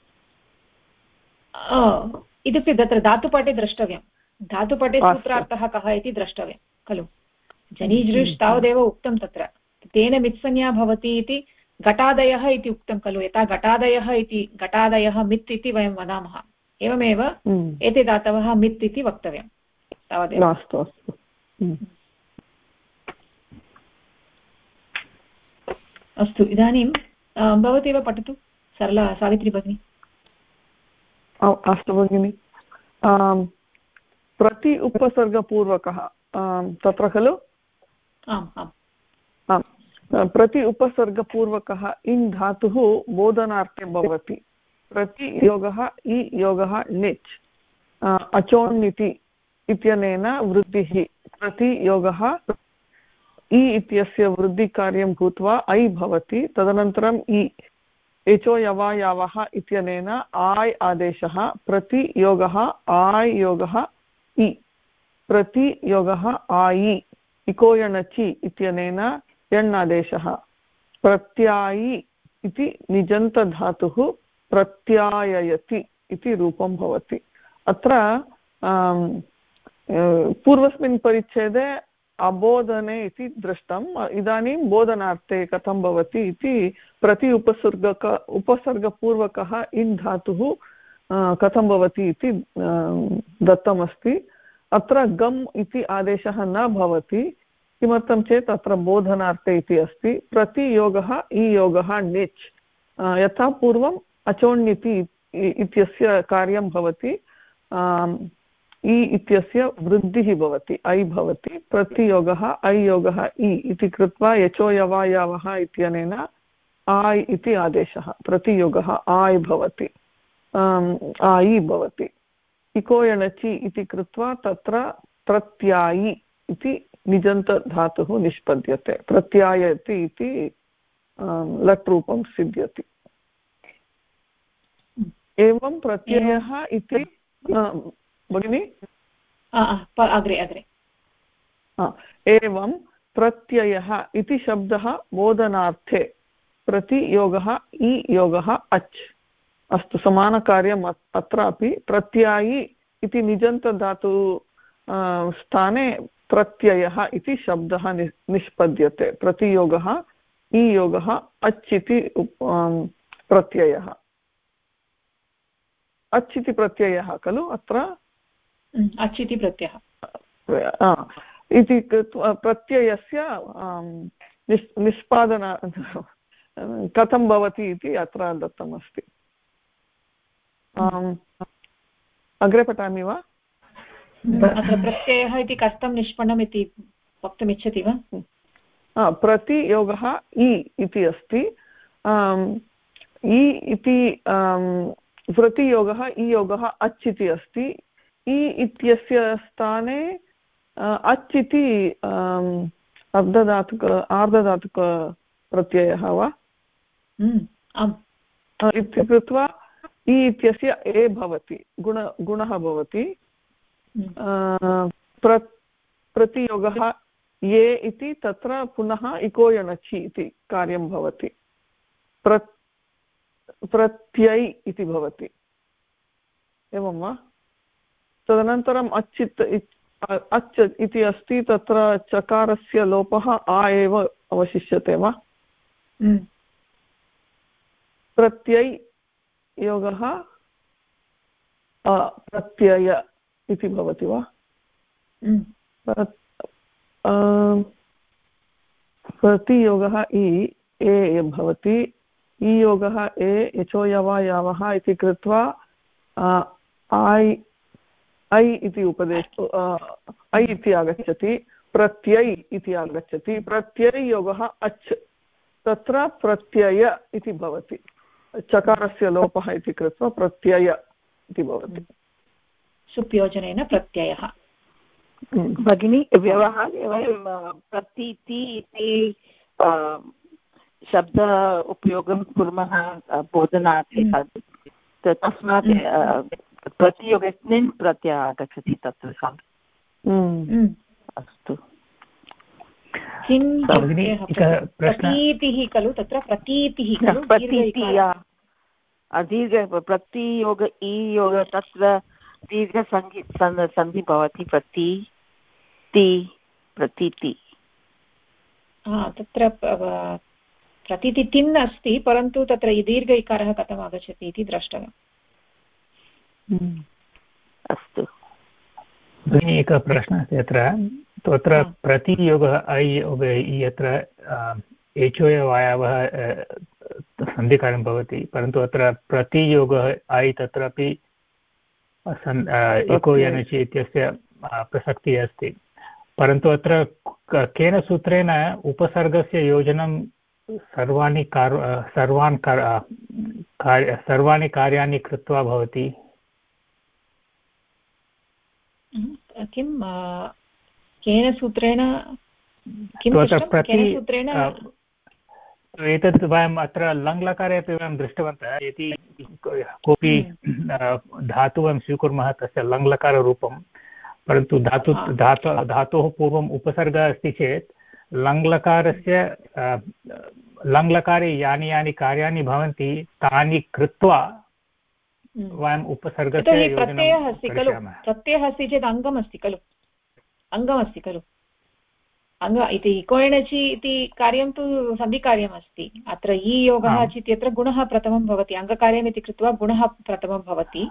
इत्युक्ते तत्र धातुपाठे द्रष्टव्यं धातुपाठे सूत्रार्थः कः इति द्रष्टव्यं खलु जनिजृष् तावदेव उक्तं तत्र तेन मित्संज्ञा भवति इति घटादयः इति उक्तं खलु यथा घटादयः मित् इति वयं वदामः एवमेव एते धातवः मित् इति वक्तव्यं तावदेव अस्तु अस्तु इदानीं भवती एव पठतु सरला सावित्री भगिनी अस्तु भगिनि प्रति उपसर्गपूर्वकः तत्र खलु आम् प्रति उपसर्गपूर्वकः इन् धातुः बोधनार्थे भवति प्रति योगः इ योगः णिच् अचोन्निति इत्यनेन वृद्धिः प्रति योगः इ इत्यस्य वृद्धिकार्यं भूत्वा ऐ भवति तदनन्तरम् इ एचो यवा यावः इत्यनेन आय् आदेशः प्रति योगः आय् योगः इ प्रति योगः आयि इकोयणचि इत्यनेन यण् आदेशः प्रत्यायि इति निजन्तधातुः प्रत्याययति इति रूपं भवति अत्र पूर्वस्मिन् परिच्छेदे अबोधने इति दृष्टम् इदानीं बोधनार्थे कथं भवति इति प्रति उपसर्गपूर्वकः इन् धातुः कथं भवति इति दत्तमस्ति अत्र गम् इति आदेशः न भवति किमर्थं चेत् अत्र बोधनार्थे इति अस्ति प्रति योगः इ योगः णिच् यथा पूर्वम् अचोण्यति इत्यस्य कार्यं भवति इ इत्यस्य वृद्धिः भवति ऐ भवति प्रतियोगः ऐ योगः इ इति कृत्वा यचो यवा यावः इत्यनेन आय् इति आदेशः प्रतियोगः आय् भवति आयि भवति इकोयणचि इति कृत्वा तत्र प्रत्यायि इति निजन्तधातुः निष्पद्यते प्रत्यायति इति लट् रूपं सिद्ध्यति एवं प्रत्ययः इति भगिनि अग्रे एवं प्रत्ययः इति शब्दः बोधनार्थे प्रति योगः इ योगः अच् अस्तु समानकार्यम् अत्रापि प्रत्यायि इति निजन्तधातु स्थाने प्रत्ययः इति शब्दः निष्पद्यते प्रतियोगः इ योगः अच् इति प्रत्ययः अच् इति प्रत्ययः खलु अत्र अच् इति प्रत्ययः इति प्रत्ययस्य निष्पादन कथं भवति इति अत्र दत्तमस्ति। अग्रे पठामि वा? अत्र प्रत्ययः इति कथं निष्पन्नम् इति वक्तुमिच्छति वा? प्रतियोगः इ इति अस्ति। इ इति प्रतियोगः इयोगः अच् इति अस्ति। इ इत्यस्य स्थाने अच् इति आर्धधातुकप्रत्ययः वा इति कृत्वा इ इत्यस्य ए भवति, गुणः भवति। प्रतियोगः ये इति तत्र पुनः इको यणचि इति कार्यं भवति। प्रत्यय इति भवति, एवं वा? तदनन्तरम् अच् इति अस्ति, तत्र चकारस्य लोपः आ एव अवशिष्यते वा? प्रत्यय योगः प्रत्यय इति भवति वा? प्रतियोगः इ ए भवति, इयोगः ए यचो यवा यावः इति कृत्वा ऐ इति ऐ इति आगच्छति, प्रत्यय इति आगच्छति। प्रत्यययोगः अच्, तत्र प्रत्यय इति भवति, चकारस्य लोपः इति कृत्वा प्रत्यय इति भवति। सुप्योजनेन प्रत्ययः। भगिनी, व्यवहारे वयं प्रतीति इति शब्द उपयोगं कुर्मः बोधनार्थे, तस्मात् प्रतियोगस्मिन् प्रत्ययः आगच्छति तत्र। अस्तु, प्रतीतिः खलु, तत्र प्रतीतिः खलु, दीर्घ प्रतियोग ईयोग, तत्र दीर्घसन्धि भवति, प्रतीति। तत्र प्रतीति तिन् अस्ति, परन्तु तत्र दीर्घ इकारः कथम् आगच्छति इति द्रष्टव्यम्। अस्तु भगिनी, एकः प्रश्नः अस्ति अत्र। तत्र प्रतियोगः ऐ यत्र एचोयवायवः सन्धिकार्यं भवति, परन्तु अत्र प्रतियोगः ऐ तत्रापि इको यणचि इत्यस्य प्रसक्तिः अस्ति। परन्तु अत्र केन सूत्रेण उपसर्गस्य योजनं सर्वाणि कार्याणि कृत्वा भवति? किं केन सूत्रेण? एतत् वयम् अत्र लङ्लकारे अपि वयं दृष्टवन्तः। यदि कोऽपि धातुः वयं स्वीकुर्मः तस्य लङ्लकाररूपं, परन्तु धातोः पूर्वम् उपसर्गः अस्ति चेत् लङ्लकारे यानि यानि कार्याणि भवन्ति तानि कृत्वा वयम् उपसर्गस्य प्रत्ययः अस्ति खलु। प्रत्ययः अस्ति चेत् अङ्गमस्ति खलु, अङ्गमस्ति खलु। अङ्ग इति इकोयणचि इति कार्यं तु सन्धिकार्यमस्ति। अत्र इ योगः अच् इत्यत्र गुणः प्रथमं भवति, अङ्गकार्यम् इति कृत्वा गुणः प्रथमं भवति।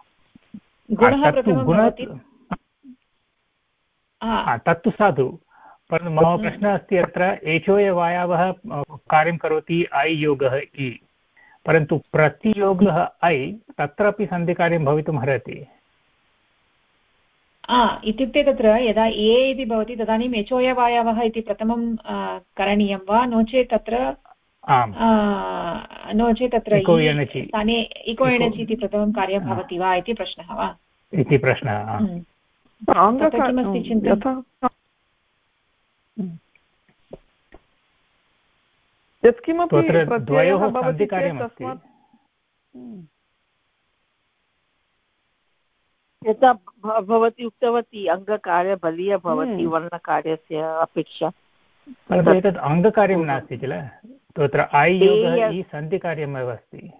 तत्तु साधु, परन्तु मम प्रश्नः अस्ति अत्र एचोयवायवः कार्यं करोति ऐ योगः इ, परन्तु प्रतियोगः ऐ तत्रापि सन्धिकार्यं भवितुम् अर्हति। इत्युक्ते तत्र यदा ए इति भवति तदानीम् एचोयवायवः इति प्रथमं करणीयं वा, नो चेत् तत्र इको यणचि इति प्रथमं कार्यं भवति वा इति प्रश्नः वा? इति प्रश्नः। किमस्ति चिन्तनं? यत्किमपि द्वयोः सन्धिकार्यमस्ति। यथा भवती उक्तवती अङ्गकार्य बलीय भवति वर्णकार्यस्य अपेक्षा। परन्तु एतत् अङ्गकार्यं नास्ति किल, तत्र ऐ योगः इ सन्धिकार्यमेव अस्ति।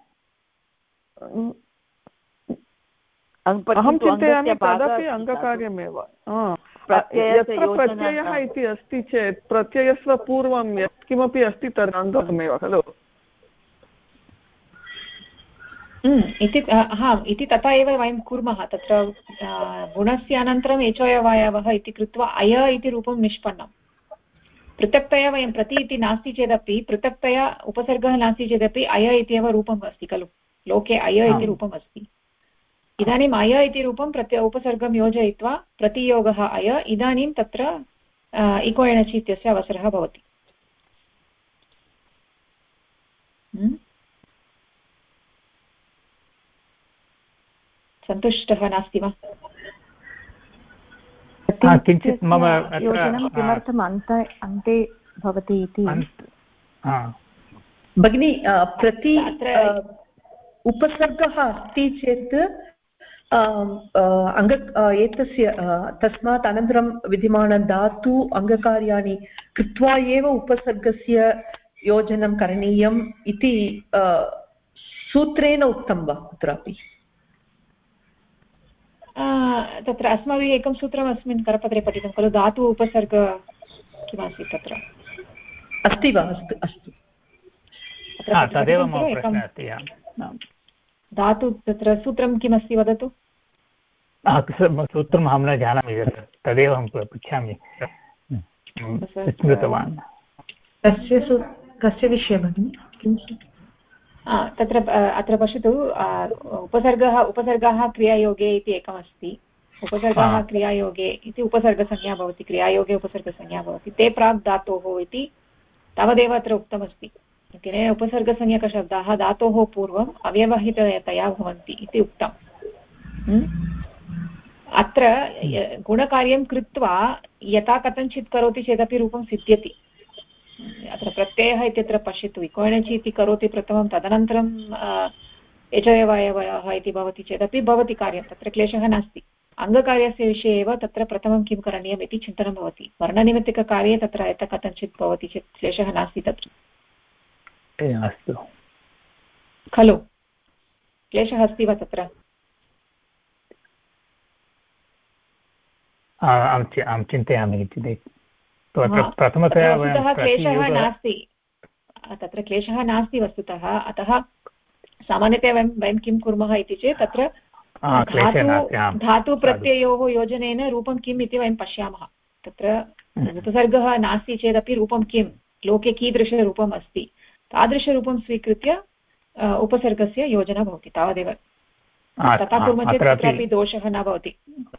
अहं चिन्तयामि तदपि अङ्गकार्यमेव। यत्र प्रत्ययः इति अस्ति चेत् प्रत्ययस्य पूर्वं यत्किमपि अस्ति तद् अङ्गमेव खलु। इति तथा एव वयं कुर्मः तत्र गुणस्य अनन्तरम् एचोयवायवः इति कृत्वा अय इति रूपं निष्पन्नं पृथक्तया वयं प्रति इति नास्ति चेदपि पृथक्तया उपसर्गः नास्ति चेदपि अय इत्येव रूपम् अस्ति खलु लोके अय इति रूपम् अस्ति इदानीम् अय इति रूपं उपसर्गं योजयित्वा प्रतियोगः अय इदानीं तत्र इको एणचि इत्यस्य अवसरः भवति सन्तुष्टः नास्ति वा किञ्चित् मम योजनं किमर्थम् अन्ते भवति इति भगिनी प्रति उपसर्गः अस्ति चेत् एतस्य तस्मात् अनन्तरं विद्यमानधातु अङ्गकार्याणि कृत्वा एव उपसर्गस्य योजनं करणीयम् इति सूत्रेण उक्तं वा कुत्रापि तत्र अस्माभिः एकं सूत्रम् अस्मिन् करपत्रे पठितं खलु धातु उपसर्ग किमासीत् तत्र अस्ति वा अस्तु अस्तु तदेव मम प्रश्नः अस्ति धातु तत्र सूत्रं किमस्ति वदतु सूत्रम् अहं न जानामि तदेव अहं पृच्छामि स्मृतवान् कस्य विषये भगिनि किं तत्र अत्र पश्यतु उपसर्गाः क्रियायोगे इति एकमस्ति उपसर्गाः क्रियायोगे इति उपसर्गसंज्ञा भवति क्रियायोगे उपसर्गसंज्ञा भवति ते प्राक् धातोः इति तावदेव अत्र उक्तमस्ति तेन उपसर्गसंज्ञकशब्दाः धातोः पूर्वम् अव्यवहिततया भवन्ति इति उक्तम् अत्र गुणकार्यं कृत्वा यथा कथञ्चित् करोति चेदपि रूपं सिद्ध्यति अत्र प्रत्ययः इत्यत्र पश्यतु इकोणचि इति करोति प्रथमं तदनन्तरं एचयवायवयः इति भवति चेदपि भवति कार्यं तत्र क्लेशः नास्ति अङ्गकार्यस्य विषये एव तत्र प्रथमं किं करणीयम् इति चिन्तनं भवति वर्णनिमित्तिककार्ये तत्र यथा कथञ्चित् भवति चेत् क्लेशः नास्ति तत्र अस्तु खलु क्लेशः अस्ति वा तत्र अहं चिन्तयामि प्रथमतया क्लेशः नास्ति तत्र क्लेशः नास्ति वस्तुतः अतः सामान्यतया वयं किं कुर्मः इति चेत् तत्र धातुप्रत्ययोः योजनेन रूपं किम् इति वयं पश्यामः तत्र उपसर्गः नास्ति चेदपि रूपं किं लोके कीदृशरूपम् अस्ति तादृशरूपं स्वीकृत्य उपसर्गस्य योजना भवति तावदेव तथा कुर्मः चेत् तत्रापि दोषः न भवति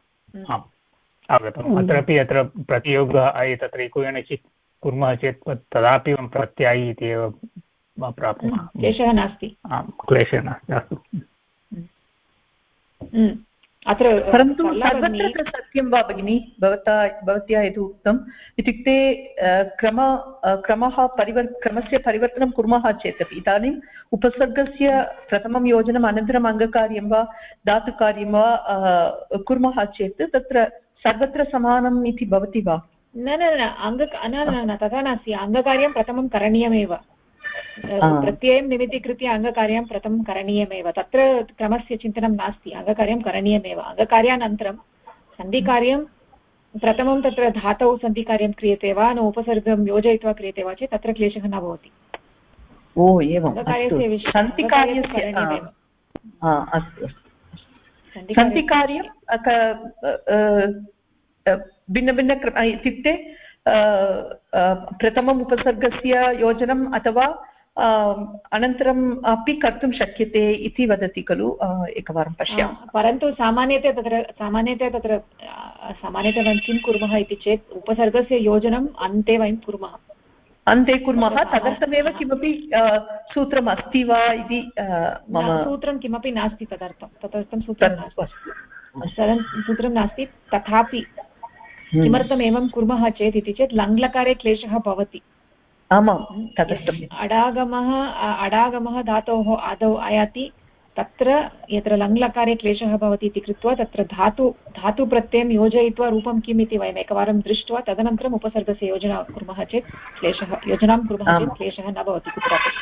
आगतम् अत्रापि अत्र प्रतियोगः तत्र इकोयणचित् कुर्मः चेत् तदापि प्रत्यायि इति एव प्राप्नुमः क्लेशः नास्ति क्लेशः नास्ति अस्तु अत्र परन्तु सर्वत्र सत्यं वा भगिनि भवत्या यद् उक्तम् इत्युक्ते क्रमस्य परिवर्तनं कुर्मः चेदपि इदानीम् उपसर्गस्य प्रथमं योजनम् अनन्तरम् अङ्गकार्यं वा धातुकार्यं वा कुर्मः चेत् तत्र सर्वत्र समानम् इति भवति वा न तथा नास्ति अङ्गकार्यं प्रथमं करणीयमेव प्रत्ययं निमित्तीकृत्य अङ्गकार्यं प्रथमं करणीयमेव तत्र क्रमस्य चिन्तनं नास्ति अङ्गकार्यं करणीयमेव अङ्गकार्यानन्तरं सन्धिकार्यं प्रथमं तत्र धातौ सन्धिकार्यं क्रियते वा न उपसर्गं योजयित्वा क्रियते वा चेत् तत्र क्लेशः न भवति सन्धिकार्यं भिन्नभिन्न इत्युक्ते प्रथमम् उपसर्गस्य योजनम् अथवा अनन्तरम् अपि कर्तुं शक्यते इति वदति खलु एकवारं पश्यामः परन्तु सामान्यतया वयं किं कुर्मः इति चेत् उपसर्गस्य योजनम् अन्ते वयं कुर्मः तदर्थमेव किमपि सूत्रम् अस्ति वा इति मम सूत्रं किमपि नास्ति तदर्थं सूत्रं नास्ति तथापि किमर्थम् एवं कुर्मः चेत् इति चेत् लङ्लकारे क्लेशः भवति आमां तदर्थम् अडागमः धातोः आदौ आयाति तत्र यत्र लङ्लकारे क्लेशः भवति इति कृत्वा तत्र धातुप्रत्ययं योजयित्वा रूपं किम् इति वयम् एकवारं दृष्ट्वा तदनन्तरम् उपसर्गस्य योजनां कुर्मः चेत् क्लेशः न भवति कुत्रापि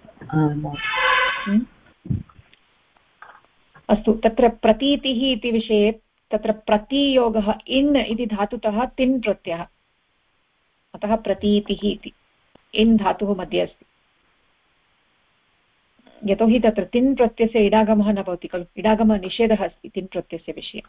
अस्तु तत्र प्रतीतिः इति विषये तत्र प्रतियोगः इन् इति धातुतः तिन् प्रत्ययः अतः प्रतीतिः इति इन् धातुः मध्ये अस्ति यतोहि तत्र तिन् प्रत्ययस्य इडागमः न भवति खलु, इडागमनिषेधः अस्ति तिन् प्रत्ययस्य विषये।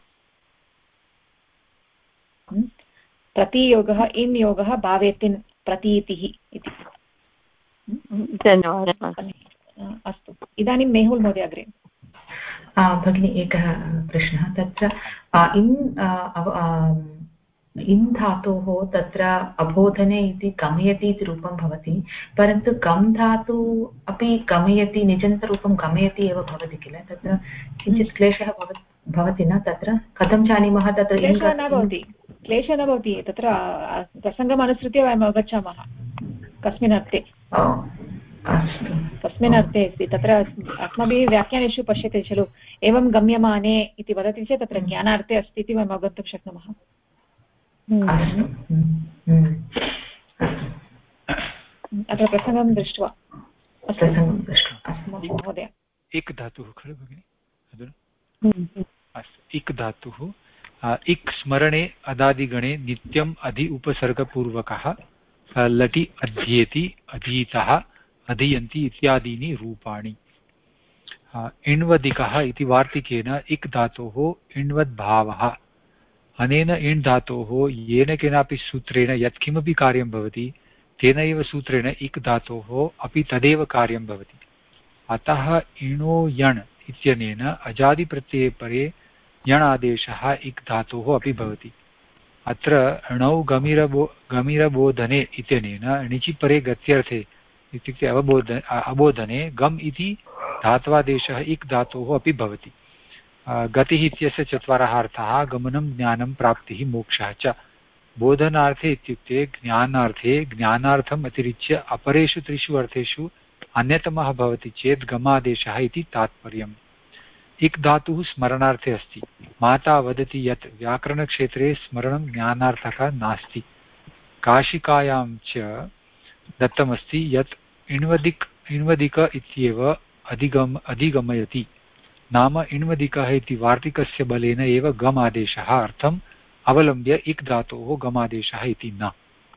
प्रतियोगः इन् योगः भावे तिन् प्रतीतिः इति। धन्यवादः। अस्तु, इदानीं मेहुल् महोदय अग्रे। भगिनी एकः प्रश्नः, तत्र इन् धातोः तत्र अबोधने इति गमयति इति रूपं भवति, परन्तु गम् धातु अपि गमयति, निजन्तरूपं गमयति एव भवति किल, तत्र किञ्चित् क्लेशः भवति न? तत्र कथं जानीमः तत्र क्लेशः न भवति, क्लेशः न भवति। तत्र प्रसङ्गम् अनुसृत्य वयम् अवगच्छामः कस्मिन् अर्थे, कस्मिन् अर्थे अस्ति। तत्र अस्माभिः व्याख्यानेषु पश्यते खलु, एवं गम्यमाने इति वदति चेत् तत्र ज्ञानार्थे अस्ति इति वयम् अवगन्तुं शक्नुमः। अत्र प्रसङ्गं दृष्ट्वा महोदय। इक् धातुः खलु भगिनि अधुना? अस्तु, इक् धातुः इक् स्मरणे अदादिगणे नित्यम् अधि उपसर्गपूर्वकः लटि अध्येति, अधीतः, अधीयन्ति इत्यादीनि रूपाणि। इण्वदिकः इति वार्तिकेन इक् धातोः इण्वद्भावः। अनेन इण् धातोः येन केनापि सूत्रेण यत्किमपि कार्यं भवति तेनैव सूत्रेण इक् धातोः अपि तदेव कार्यं भवति। अतः इणो यण् इत्यनेन अजादिप्रत्यये परे यण् आदेशः इक् धातोः अपि भवति। अत्र णौ गमिरबोधने इत्यनेन णिचि परे गत्यर्थे इत्युक्ते अबोधने गम् इति धात्वादेशः इक् धातोः अपि भवति। गतिः इत्यस्य चत्वारः अर्थाः गमनं, ज्ञानं, प्राप्तिः, मोक्षः च। बोधनार्थे इत्युक्ते ज्ञानार्थे ज्ञानार्थम् अतिरिच्य अपरेषु त्रिषु अर्थेषु अन्यतमः भवति चेत् गमादेशः इति तात्पर्यम्। इक् धातुः स्मरणार्थे अस्ति। माता वदति यत् व्याकरणक्षेत्रे स्मरणं ज्ञानार्थकः नास्ति। काशिकायां च दत्तमस्ति यत् इण्वदिक इत्येव अधिगमयति, नाम इण्वदिकः इति वार्तिकस्य बलेन एव गम् आदेशः अर्थम् अवलम्ब्य इक् धातोः गमादेशः इति न।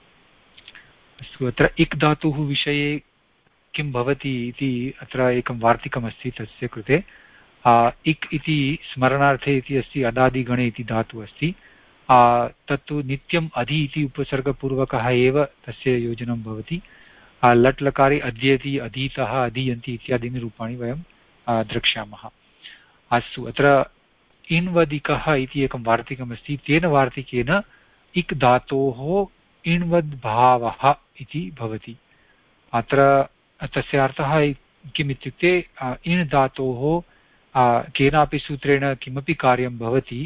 अस्तु, अत्र इक् धातुः विषये किं भवति इति अत्र एकं वार्तिकमस्ति तस्य कृते। इक् इति स्मरणार्थे इति अस्ति, अदादिगणे इति धातुः अस्ति। तत्तु नित्यम् अधि इति उपसर्गपूर्वकः एव तस्य योजनं भवति। लट् लकारे अध्येति, अधीतः, अधीयन्ति इत्यादीनि रूपाणि वयं द्रक्ष्यामः। अस्तु, अत्र इण्वदिकः इति एकं वार्तिकमस्ति। तेन वार्तिकेन इक् धातोः इण्वद्भावः इति भवति। अत्र तस्य अर्थः किम् इत्युक्ते इण् धातोः केनापि सूत्रेण किमपि कार्यं भवति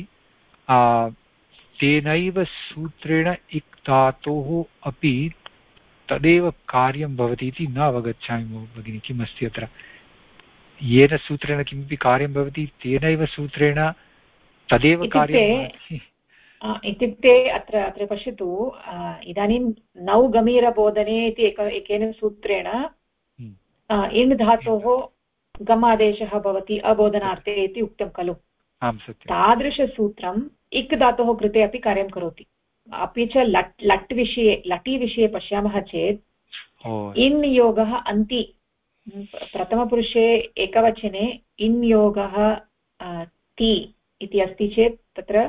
तेनैव सूत्रेण इक् धातोः अपि तदेव कार्यं भवति इति न अवगच्छामि भगिनि, किम् अस्ति अत्र। येन सूत्रेण किमपि कार्यं भवति तेनैव सूत्रेण तदेव कार्यं इत्युक्ते अत्र पश्यतु, इदानीं नौ गमीरबोधने इति एकेन सूत्रेण इण् धातोः गमादेशः भवति अबोधनार्थे इति उक्तं खलु। तादृशसूत्रम् इक् धातोः कृते अपि कार्यं करोति। अपि च लटि विषये पश्यामः चेत् इन् योगः अन्ति, प्रथमपुरुषे एकवचने इन् योगः ति इति अस्ति चेत् तत्र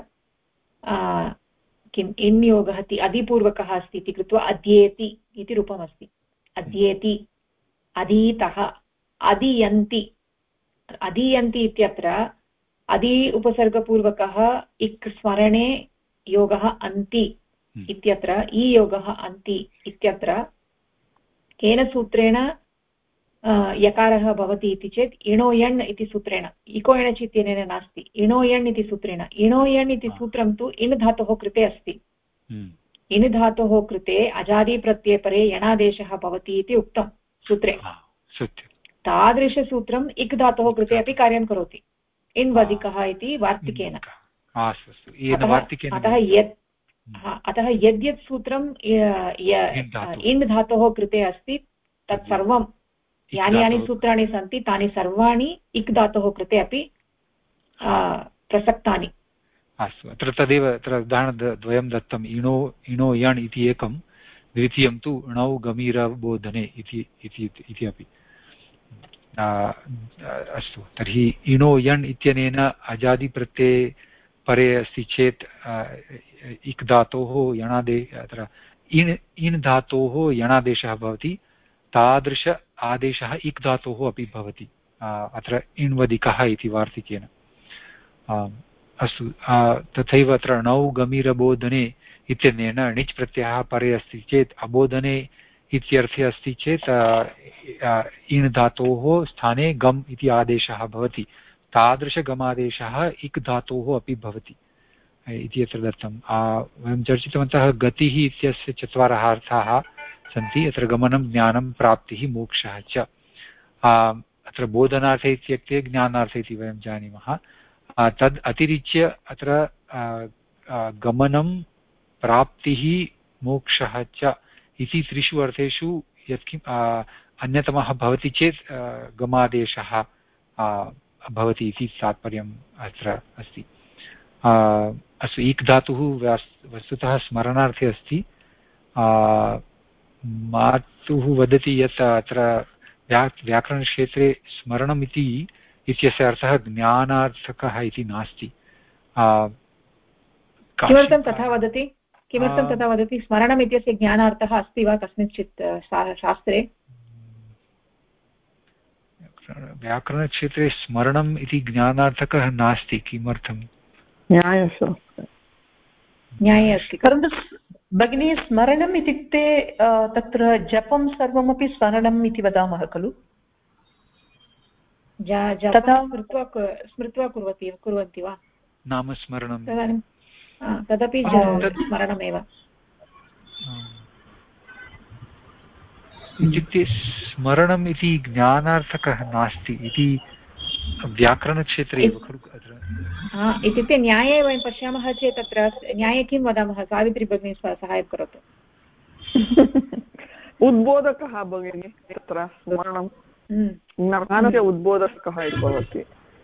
किम् इन् योगः ति अधिपूर्वकः अस्ति इति कृत्वा अध्येति इति रूपमस्ति। अध्येति, अधीतः, अधीयन्ति। अधीयन्ति इत्यत्र अधि उपसर्गपूर्वकः इक् स्मरणे योगः अन्ति इत्यत्र ई योगः अन्ति इत्यत्र केन सूत्रेण यकारः भवति इति चेत् इणो यण् इति सूत्रेण। इको एणच् इत्यनेन नास्ति, इणो यण् इति सूत्रेण। इणो यण् इति सूत्रं तु इण् धातोः कृते अस्ति। इण् धातोः कृते अजादिप्रत्यये परे यणादेशः भवति इति उक्तं सूत्रे। तादृशसूत्रम् इक् धातोः कृते अपि कार्यं करोति इण्वदिकः इति वार्तिकेन। अतः यद्यत् सूत्रम् इण् धातोः कृते अस्ति तत् सर्वं यानि सूत्राणि सन्ति तानि सर्वाणि इक् धातोः कृते अपि प्रसक्तानि। अस्तु, अत्र तदेव अत्र उदाहरणद्वयं दत्तम्। इणो यण् इति एकं, द्वितीयं तु णौ गमीरबोधने इति अपि। अस्तु तर्हि इणो यण् इत्यनेन अजादिप्रत्यये परे अस्ति चेत् इक् धातोः अत्र इण् धातोः यणादेशः भवति तादृश आदेशः इक् धातोः अपि भवति अत्र इण्वदिकः इति वार्तिकेन अस्तु तथैव अत्र णौ गमिरबोधने इत्यनेन णिच् प्रत्ययः परे अस्ति चेत् अबोधने इत्यर्थे अस्ति चेत् इण् धातोः स्थाने गम् इति आदेशः भवति तादृशगमादेशः इक् धातोः अपि भवति इति अत्र दत्तं वयं चर्चितवन्तः गतिः इत्यस्य चत्वारः अर्थाः सन्ति अत्र गमनं ज्ञानं प्राप्तिः मोक्षः च अत्र बोधनार्थे इत्युक्ते ज्ञानार्थे इति वयं जानीमः तद् अतिरिच्य अत्र गमनं प्राप्तिः मोक्षः च इति त्रिषु अर्थेषु यत्किम् अन्यतमः भवति चेत् गमादेशः भवति इति तात्पर्यम् अत्र अस्ति अस्तु इक् धातुः वस्तुतः स्मरणार्थे अस्ति मातुः वदति यत् अत्र व्याकरणक्षेत्रे स्मरणम् इत्यस्य अर्थः ज्ञानार्थकः इति नास्ति किमर्थं तथा वदति स्मरणम् इत्यस्य ज्ञानार्थः अस्ति वा कस्मिंश्चित् शास्त्रे व्याकरणक्षेत्रे स्मरणम् इति ज्ञानार्थकः नास्ति किमर्थं न्याये अस्ति परन्तु भगिनी स्मरणम् इत्युक्ते तत्र जपं सर्वमपि स्मरणम् इति वदामः खलु स्मृत्वा कुर्वन्ति वा नामस्मरणं तदपि स्मरणमेव इत्युक्ते स्मरणम् इति ज्ञानार्थकः नास्ति इति व्याकरणक्षेत्रे एव खलु अत्र इत्युक्ते न्याये वयं पश्यामः चेत् तत्र न्याये किं वदामः सावित्री भगिनी सहायं करोतु उद्बोधकः भगिनी तत्र स्मरणं ज्ञानस्य उद्बोधकः इति भवति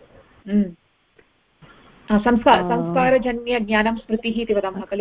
संस्कारजन्यज्ञानं स्मृतिः इति वदामः खलु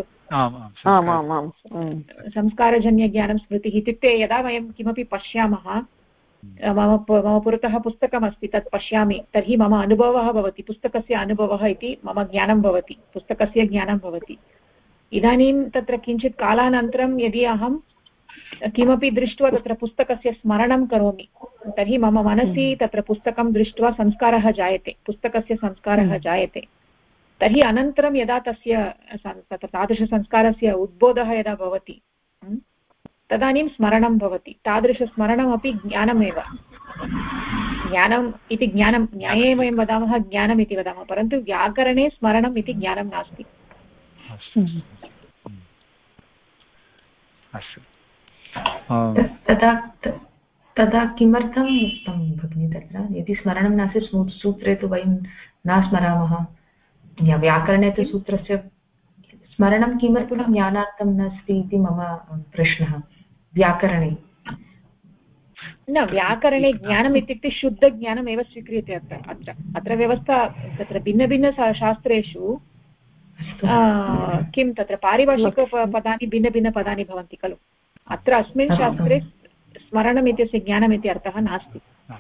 संस्कारजन्यज्ञानं स्मृतिः इत्युक्ते यदा वयं किमपि पश्यामः मम पुरतः पुस्तकमस्ति तत् पश्यामि तर्हि मम अनुभवः भवति पुस्तकस्य अनुभवः इति मम ज्ञानं भवति पुस्तकस्य ज्ञानं भवति इदानीं तत्र किञ्चित् कालानन्तरं यदि अहं किमपि दृष्ट्वा तत्र पुस्तकस्य स्मरणं करोमि तर्हि मम मनसि तत्र पुस्तकं दृष्ट्वा संस्कारः जायते पुस्तकस्य संस्कारः जायते तर्हि अनन्तरं यदा तस्य तादृशसंस्कारस्य उद्बोधः यदा भवति तदानीं स्मरणं भवति तादृशस्मरणमपि ज्ञानमेव ज्ञानम् इति ज्ञानं न्याये वयं वदामः ज्ञानम् इति वदामः परन्तु व्याकरणे स्मरणम् इति ज्ञानं नास्ति तदा किमर्थम् उक्तं भगिनी तत्र यदि स्मरणं नास्ति सूत्रे तु वयं न स्मरामः व्याकरणे तु सूत्रस्य स्मरणं किमर्थं ज्ञानार्थं नास्ति इति मम प्रश्नः व्याकरणे न व्याकरणे ज्ञानम् इत्युक्ते शुद्धज्ञानमेव स्वीक्रियते अत्र व्यवस्था तत्र भिन्नभिन्नशास्त्रेषु किं तत्र पारिभाषिकपदानि भिन्नभिन्नपदानि भवन्ति खलु अत्र अस्मिन् शास्त्रे स्मरणम् इत्यस्य ज्ञानम् इति अर्थः नास्ति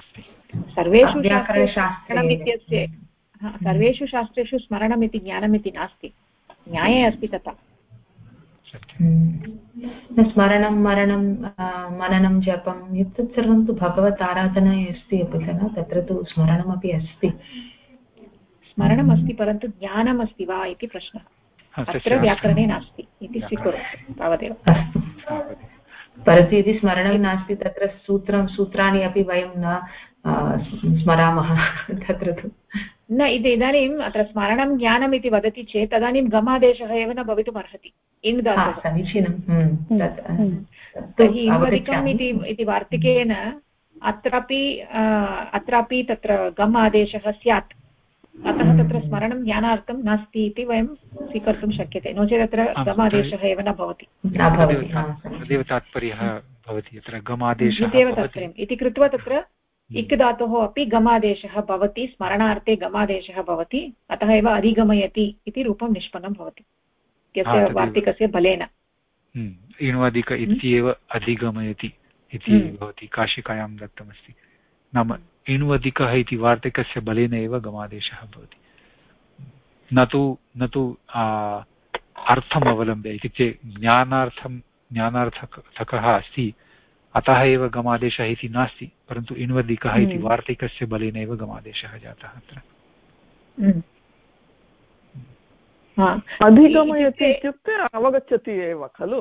सर्वेषु शास्त्रेषु स्मरणम् इति ज्ञानम् इति नास्ति न्याये अस्ति तथा स्मरणं मरणं मननं जपम् एतत् सर्वं तु भगवत् आराधनाय अस्ति अपि खलु तत्र तु स्मरणमपि अस्ति स्मरणम् अस्ति परन्तु ज्ञानम् अस्ति वा इति प्रश्नः अत्र व्याकरणे नास्ति इति स्वीकरोतु तावदेव परन्तु यदि स्मरणं नास्ति तत्र सूत्राणि अपि वयं न स्मरामः तत्र तु न इदानीम् अत्र स्मरणं ज्ञानम् इति वदति चेत् तदानीं गमादेशः एव न भवितुम् अर्हति इण् धातुः समीचीनं तर्हि इण्वदिकम् इति वार्तिकेन अत्रापि तत्र गम् आदेशः स्यात् अतः तत्र स्मरणं ज्ञानार्थं नास्ति इति वयं स्वीकर्तुं शक्यते नो चेत् अत्र गमादेशः एव न भवति तदेव तात्पर्यः भवति अत्र गमादेशः इत्येव तात्पर्यम् इति कृत्वा तत्र इक् धातोः अपि गमादेशः भवति स्मरणार्थे गमादेशः भवति अतः एव अधिगमयति इति रूपं निष्पन्नं भवति यस्य वार्तिकस्य बलेन इण्वदिक इत्येव अधिगमयति इति भवति काशिकायां दत्तमस्ति नाम इण्वधिकः इति वार्तिकस्य बलेन एव गमादेशः भवति, न तु अर्थम् अवलम्ब्य। इत्युक्ते ज्ञानार्थकः अस्ति अतः एव गमादेशः इति नास्ति, परन्तु इण्वधिकः इति वार्तिकस्य बलेन एव गमादेशः जातः अत्र। अधिगमयति इत्युक्ते अवगच्छति एव खलु?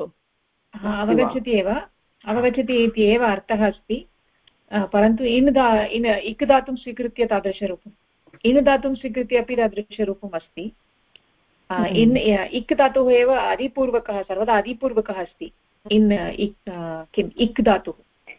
अवगच्छति इति एव अर्थः अस्ति, परन्तु इक् धातुं स्वीकृत्य तादृशरूपम्, इन् धातुं स्वीकृत्य अपि तादृशरूपम् अस्ति। इक् धातुः एव आदिपूर्वकः, सर्वदा आदिपूर्वकः अस्ति। किम् इक् धातुः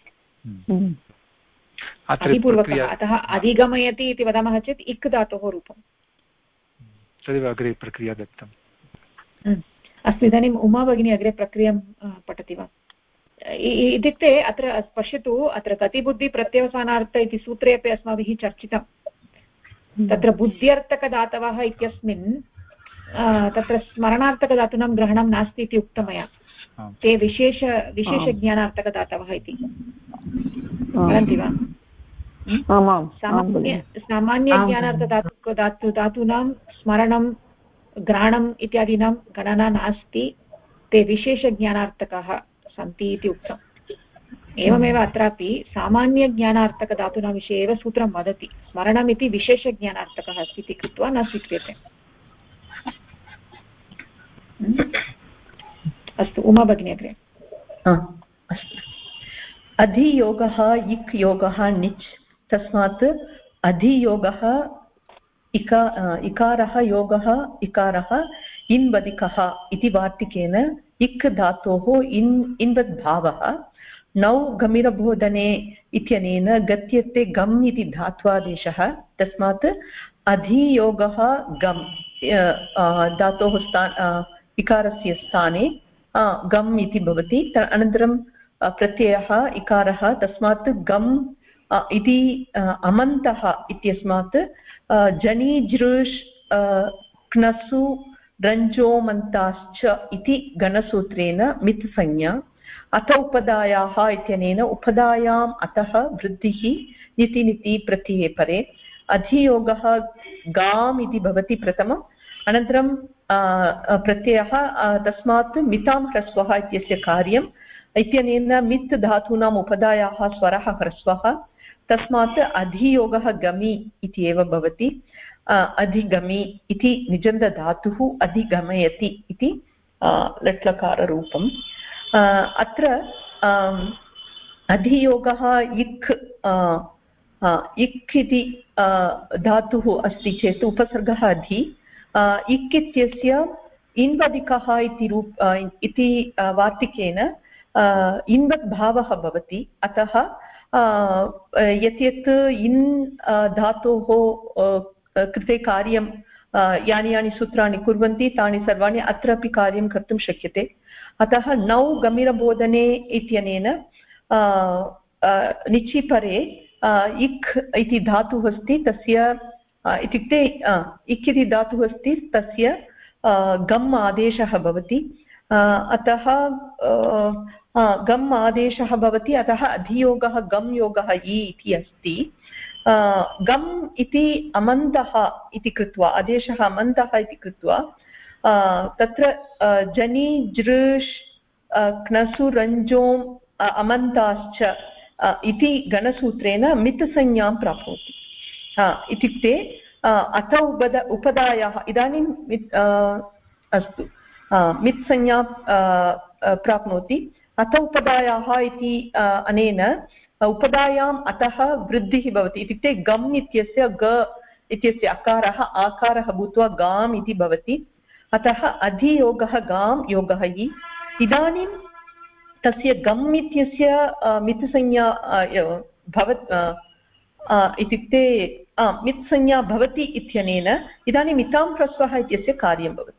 आदिपूर्वकः, अतः अधिगमयति इति वदामः चेत् इक् धातोः रूपम्। तदेव अग्रे प्रक्रिया दत्तम्। अस्तु, इदानीम् उमा भगिनी अग्रे प्रक्रियां पठति वा? इत्युक्ते अत्र पश्यतु, अत्र गतिबुद्धिप्रत्यवसानार्थ इति सूत्रे अपि अस्माभिः चर्चितं। तत्र बुद्ध्यर्थकदातवः इत्यस्मिन् तत्र स्मरणार्थकधातूनां ग्रहणं नास्ति इति उक्तं मया। ते विशेषज्ञानार्थकदातवः इति वदन्ति वा? सामान्यज्ञानार्थधातूनां स्मरणं ग्रहणम् इत्यादीनां गणना नास्ति, ते विशेषज्ञानार्थकाः सन्ति इति उक्तम्। एवमेव अत्रापि सामान्यज्ञानार्थकधातूनां विषये एव सूत्रं वदति, स्मरणम् इति विशेषज्ञानार्थकः अस्ति इति कृत्वा न स्वीक्रियते। अस्तु, उमा भगिनी अग्रे। अस्तु, अधियोगः इक् योगः निच्, तस्मात् अधियोगः इकारः योगः इकारः इन्वदिकः इति वार्तिकेन इक् धातोः इन्वद्भावः नौ गमिरबोधने इत्यनेन गत्यते गम् इति धात्वादेशः। तस्मात् अधियोगः गम् धातोः इकारस्य स्थाने गम् इति भवति। अनन्तरं प्रत्ययः इकारः, तस्मात् गम् इति अमन्तः इत्यस्मात् जनीजृष् क्नसु रञ्जोमन्ताश्च इति गणसूत्रेण मित् संज्ञा। अथ उपदायाः इत्यनेन उपदायाम् अतः वृद्धिः निति निति प्रत्यये परे। अधियोगः गाम् इति भवति प्रथमम्, अनन्तरं प्रत्ययः तस्मात् मितां ह्रस्वः इत्यस्य कार्यम् इत्यनेन मित् धातूनाम् उपदायाः स्वरः ह्रस्वः, तस्मात् अधियोगः गमि इति एव भवति। अधिगमि इति निजन्तधातुः अधिगमयति इति लट्लकाररूपम्। अत्र अधियोगः इक् इति धातुः अस्ति चेत् उपसर्गः अधि, इक् इत्यस्य इन्वदिकः इति वार्तिकेन इन्वद्भावः भवति। अतः यत् इन् धातोः कृते कार्यं यानि यानि सूत्राणि कुर्वन्ति तानि सर्वाणि अत्रापि कार्यं कर्तुं शक्यते। अतः नौ गमिरबोधने इत्यनेन निचि परे इक् इति धातुः अस्ति, तस्य इत्युक्ते इक् इति धातुः अस्ति, तस्य गम् आदेशः भवति। अतः गम् आदेशः भवति, अतः अधियोगः गम् योगः इति अस्ति। गम् इति अमन्तः इति कृत्वा, आदेशः अमन्तः इति कृत्वा तत्र जनि जृष् क्नसु रञ्जोम् अमन्ताश्च इति गणसूत्रेण मित् संज्ञां प्राप्नोति। इत्युक्ते अथ उपदायाः इदानीं अस्तु मित् संज्ञा प्राप्नोति। अथ उपदायाः इति अनेन उपदायाम् अतः वृद्धिः भवति, इत्युक्ते गम् इत्यस्य ग इत्यस्य अकारः आकारः भूत्वा गाम् इति भवति। अतः अधियोगः गाम् योगः इ। इदानीं तस्य गम् इत्यस्य मित् संज्ञा इत्युक्ते मित् संज्ञा भवति इत्यनेन इदानीं मितां ह्रस्वः इत्यस्य कार्यं भवति।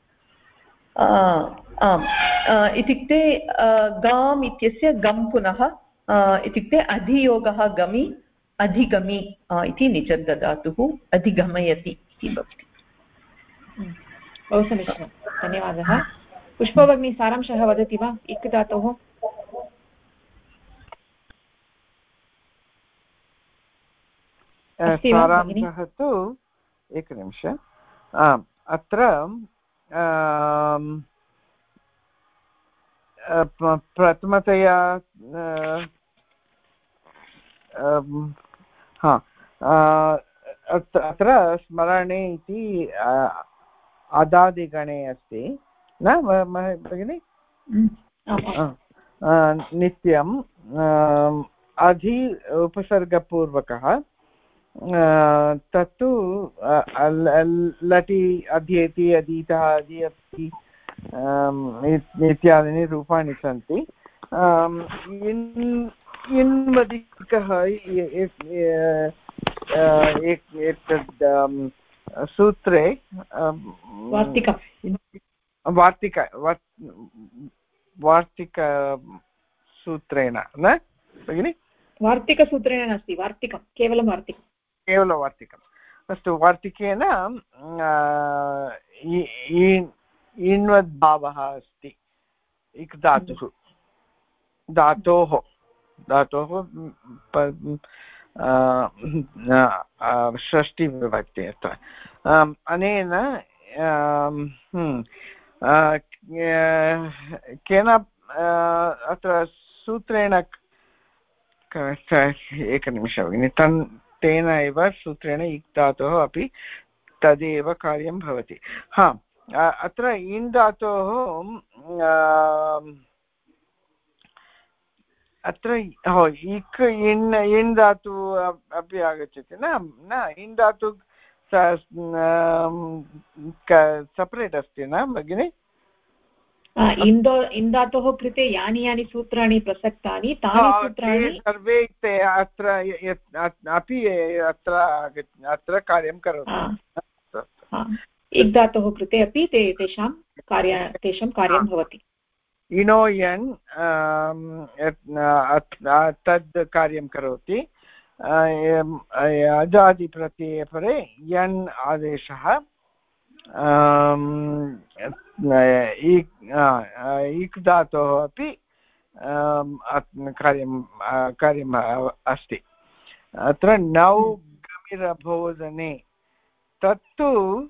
इत्युक्ते गाम् इत्यस्य गम् पुनः इत्युक्ते अधियोगः गमि अधिगमि इति निजन्तधातुः अधिगमयति इति भवति। बहु समीचीनं, धन्यवादः। पुष्पभगिनी सारांशः वदति वा इक् धातोः? सारांशः तु एकनिमिषम् अत्र प्रथमतया अत्र स्मरणे इति अदादिगणे अस्ति न भगिनि नित्यं अधि उपसर्गपूर्वकः तत्तु लटि अध्येति अधीतः अधीयति इत्यादीनि रूपाणि सन्ति इन्वदिकः एतद् सूत्रे वार्तिकसूत्रेण न भगिनि वार्तिकसूत्रेण नास्ति वार्तिकं केवलं वार्तिकम् अस्तु वार्तिकेन इन्वद्भावः अस्ति इक् धातोः षष्टिविभक्ति अत्र अनेन केन अत्र सूत्रेण एकनिमिषं भगिनि तेन एव सूत्रेण इक् धातोः अपि तदेव कार्यं भवति अत्र इन् धातोः अत्र इक् इन् धातु अपि आगच्छति न इन् धातु सपरेट् अस्ति न भगिनि इन् धातोः कृते यानि सूत्राणि प्रसक्तानि तानि सूत्राणि सर्वे अत्र अपि अत्र कार्यं करोति इक् धातोः कृते अपि तेषां कार्यं भवति इनोयन् तद् कार्यं करोति अजादिप्रत्यये परे यन् आदेशः इक् धातोः अपि कार्यम् अस्ति अत्र नौ गमिरभोदने तत्तु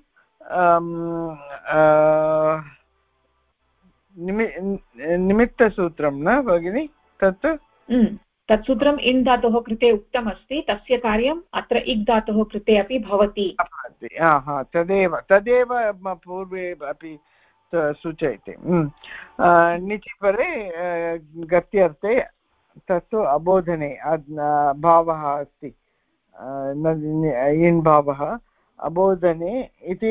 निमित्तसूत्रं न भगिनि तत् सूत्रम् इन् धातोः कृते उक्तमस्ति तस्य कार्यम् अत्र इक् धातोः कृते अपि भवति तदेव पूर्वे अपि सूचयति निचि परे गत्यर्थे तत्तु अबोधने भावः अस्ति इन् भावः अबोधने इति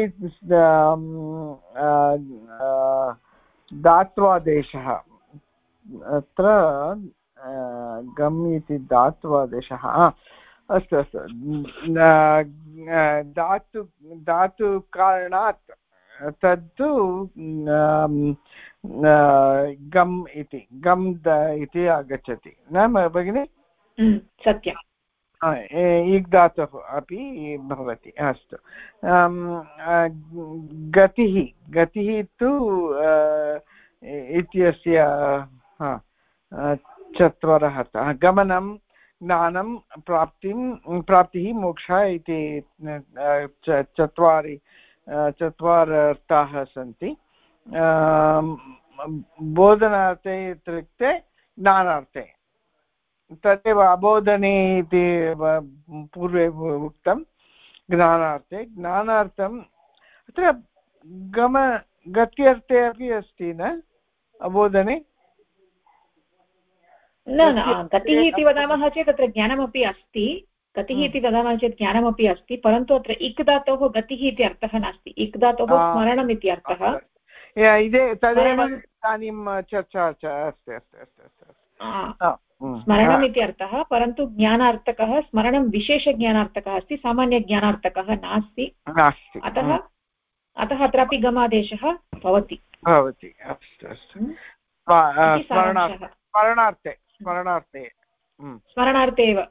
धात्वादेशः अत्र गम् इति धात्वादेशः अस्तु धातुकारणात् तत्तु गम् इति आगच्छति न भगिनि सत्यम् इक् धातुः अपि भवति अस्तु गतिः तु इत्यस्य चत्वारः गमनं ज्ञानं प्राप्तिः मोक्षः इति चत्वारर्थाः सन्ति बोधनार्थे इत्युक्ते ज्ञानार्थे तदेव अबोधने इति पूर्वे उक्तं ज्ञानार्थम् अत्र गत्यर्थे अपि अस्ति न अबोधने न गतिः इति वदामः चेत् तत्र ज्ञानमपि अस्ति गतिः इति वदामः चेत् ज्ञानमपि अस्ति परन्तु अत्र इक् धातोः गतिः इति अर्थः नास्ति इक् धातोः स्मरणम् इति अर्थः तदेव इदानीं चर्चा अस्ति स्मरणम् इति अर्थः परन्तु ज्ञानार्थकः स्मरणं विशेषज्ञानार्थकः अस्ति सामान्यज्ञानार्थकः नास्ति अतः अत्रापि गमादेशः भवति अस्तु स्मरणार्थे एव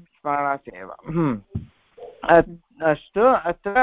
अस्तु अत्र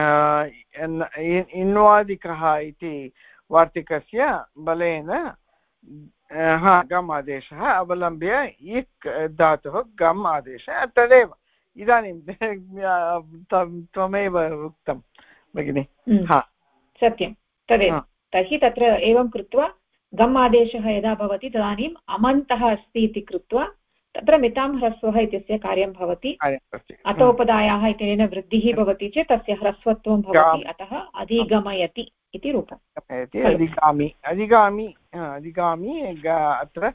इन्वादिकः इति वार्तिकस्य बलेन गम् आदेशः अवलम्ब्य इक् धातुः गम् आदेशः तदेव इदानीं त्वमेव उक्तं भगिनि। सत्यं तदेव। तर्हि तत्र एवं कृत्वा गम् आदेशः यदा भवति तदानीम् अमन्तः अस्ति इति कृत्वा तत्र मितां ह्रस्वः इत्यस्य कार्यं भवति। अतोपदायाः इत्यनेन वृद्धिः भवति चेत् तस्य ह्रस्वत्वं भवति, अतः अधिगमयति इति रूपम्। अधिगामि अधिगामि अधिगामि अत्र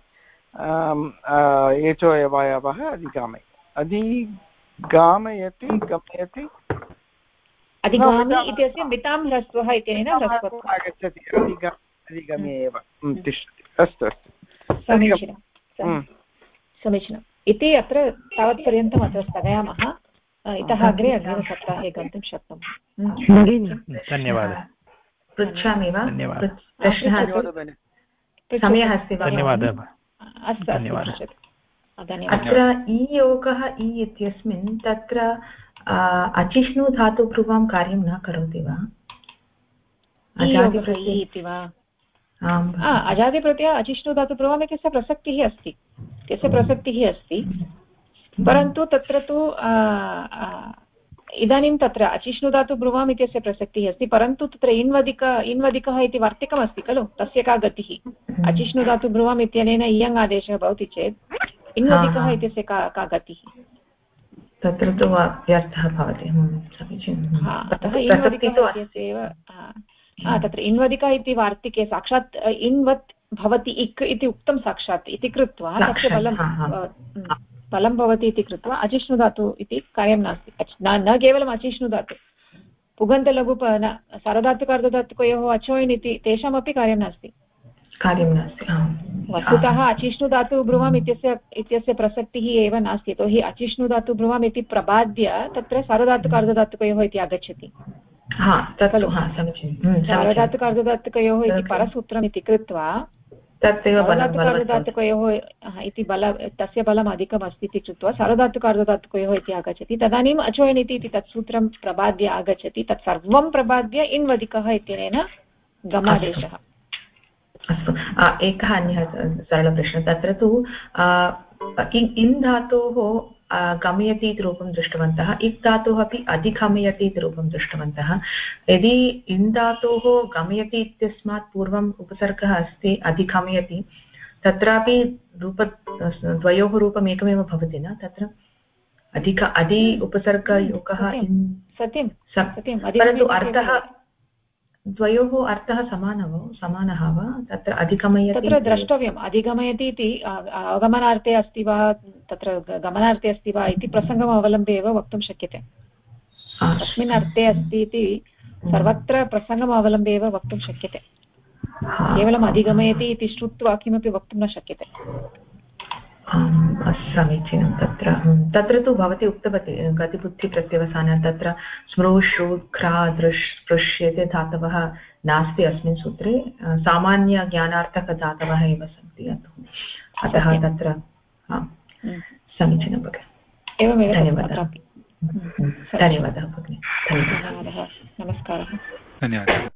एचोयवयवः अधिगामि अधिगामयति गमयति अधिगामि इत्यस्य मितां ह्रस्वः इत्यनेन ह्रस्वत्वम् आगच्छति अधिगम्य एव तिष्ठति। अस्तु अस्तु समीचीनं समीचीनम् इति अत्र तावत्पर्यन्तम् अत्र स्थगयामः। इतः अग्रे अग्रिमसप्ताहे गन्तुं शक्नुमः। धन्यवादः। पृच्छामि वा? प्रश्नः समयः अस्ति वा? धन्यवादः। अस्तु अत्र ईयोगः इ इत्यस्मिन् तत्र अचिष्णु धातुपूर्वं कार्यं न करोति वा? अजादिप्रत्ययः अचिष्णु धातुपूर्वम् इत्यस्य प्रसक्तिः अस्ति, तस्य प्रसक्तिः अस्ति, परन्तु तत्र तु इदानीं तत्र अचिष्णु धातुपूर्वम् इत्यस्य प्रसक्तिः अस्ति, परन्तु तत्र इन्वदिकः इति वार्तिकमस्ति खलु, तस्य का गतिः? अचिष्णु धातुपूर्वम् इत्यनेन इयङ् आदेशः भवति चेत् इन्वदिकः इत्यस्य का गतिः? तत्र तु व्यर्थः भवति। समीचीनम्। अतः इन्वदिकः इत्यस्य एव तत्र इन्वदिकः इति वार्तिके साक्षात् इन्वत् भवति इक् इति उक्तं साक्षात् इति कृत्वा तस्य बलं भवति इति कृत्वा अचिष्णु धातु इति कार्यं नास्ति। न केवलम् अचिष्णु धातु, पुगन्तलघु सार्वधातुकार्धधातुकयोः अचोयन् इति तेषामपि कार्यं नास्ति। वस्तुतः अचिष्णु धातु ब्रुवम् इत्यस्य प्रसक्तिः एव नास्ति, यतोहि अचिष्णु धातु ब्रुवम् इति प्रबाद्य तत्र सार्वधातुकार्धधातुकयोः इति आगच्छति। सार्वधातुकार्धधातुकयोः इति परसूत्रम् इति कृत्वा सार्वधातुकार्धधातुकयोः इति तस्य बलम् अधिकम् अस्ति इति कृत्वा सार्वधातुकार्धधातुकयोः इति आगच्छति, तदानीम् अचोयन् इति तत्सूत्रं प्रबाद्य आगच्छति, तत् सर्वं प्रबाद्य इन्वदिकः इत्यनेन गमादेशः। अस्तु, एकः अन्यः सरलप्रश्नः। तत्र तु इन् धातोः गमयति इति रूपं दृष्टवन्तः, इक् धातोः अपि अधिगमयति इति रूपं दृष्टवन्तः। यदि इन् धातोः गमयति इत्यस्मात् पूर्वम् उपसर्गः अस्ति अधिगमयति, तत्रापि द्वयोः रूपम् एकमेव भवति न? तत्र अधि उपसर्गयोगः सत्यं, परन्तु अर्थः द्वयोः अर्थः समानः वा? तत्र अधिगमयति तत्र द्रष्टव्यम्, अधिगमयति इति अवगमनार्थे अस्ति वा तत्र गमनार्थे अस्ति वा इति प्रसङ्गम् अवलम्ब्य एव वक्तुं शक्यते। कस्मिन् अर्थे अस्ति इति सर्वत्र प्रसङ्गम् अवलम्ब्य एव वक्तुं शक्यते, केवलम् अधिगमयति इति श्रुत्वा किमपि वक्तुं न शक्यते। समीचीनं। तत्र तु भवती उक्तवती गतिबुद्धिप्रत्यवसानं तत्र स्मृ श्रु ख्रा दृश् स्पृश्यते धातवः नास्ति अस्मिन् सूत्रे, सामान्यज्ञानार्थकधातवः एव सन्ति, अतः तत्र समीचीनं भगिनि। एवमेव। धन्यवादः भगिनि। धन्यवादः, नमस्कारः। धन्यवादः।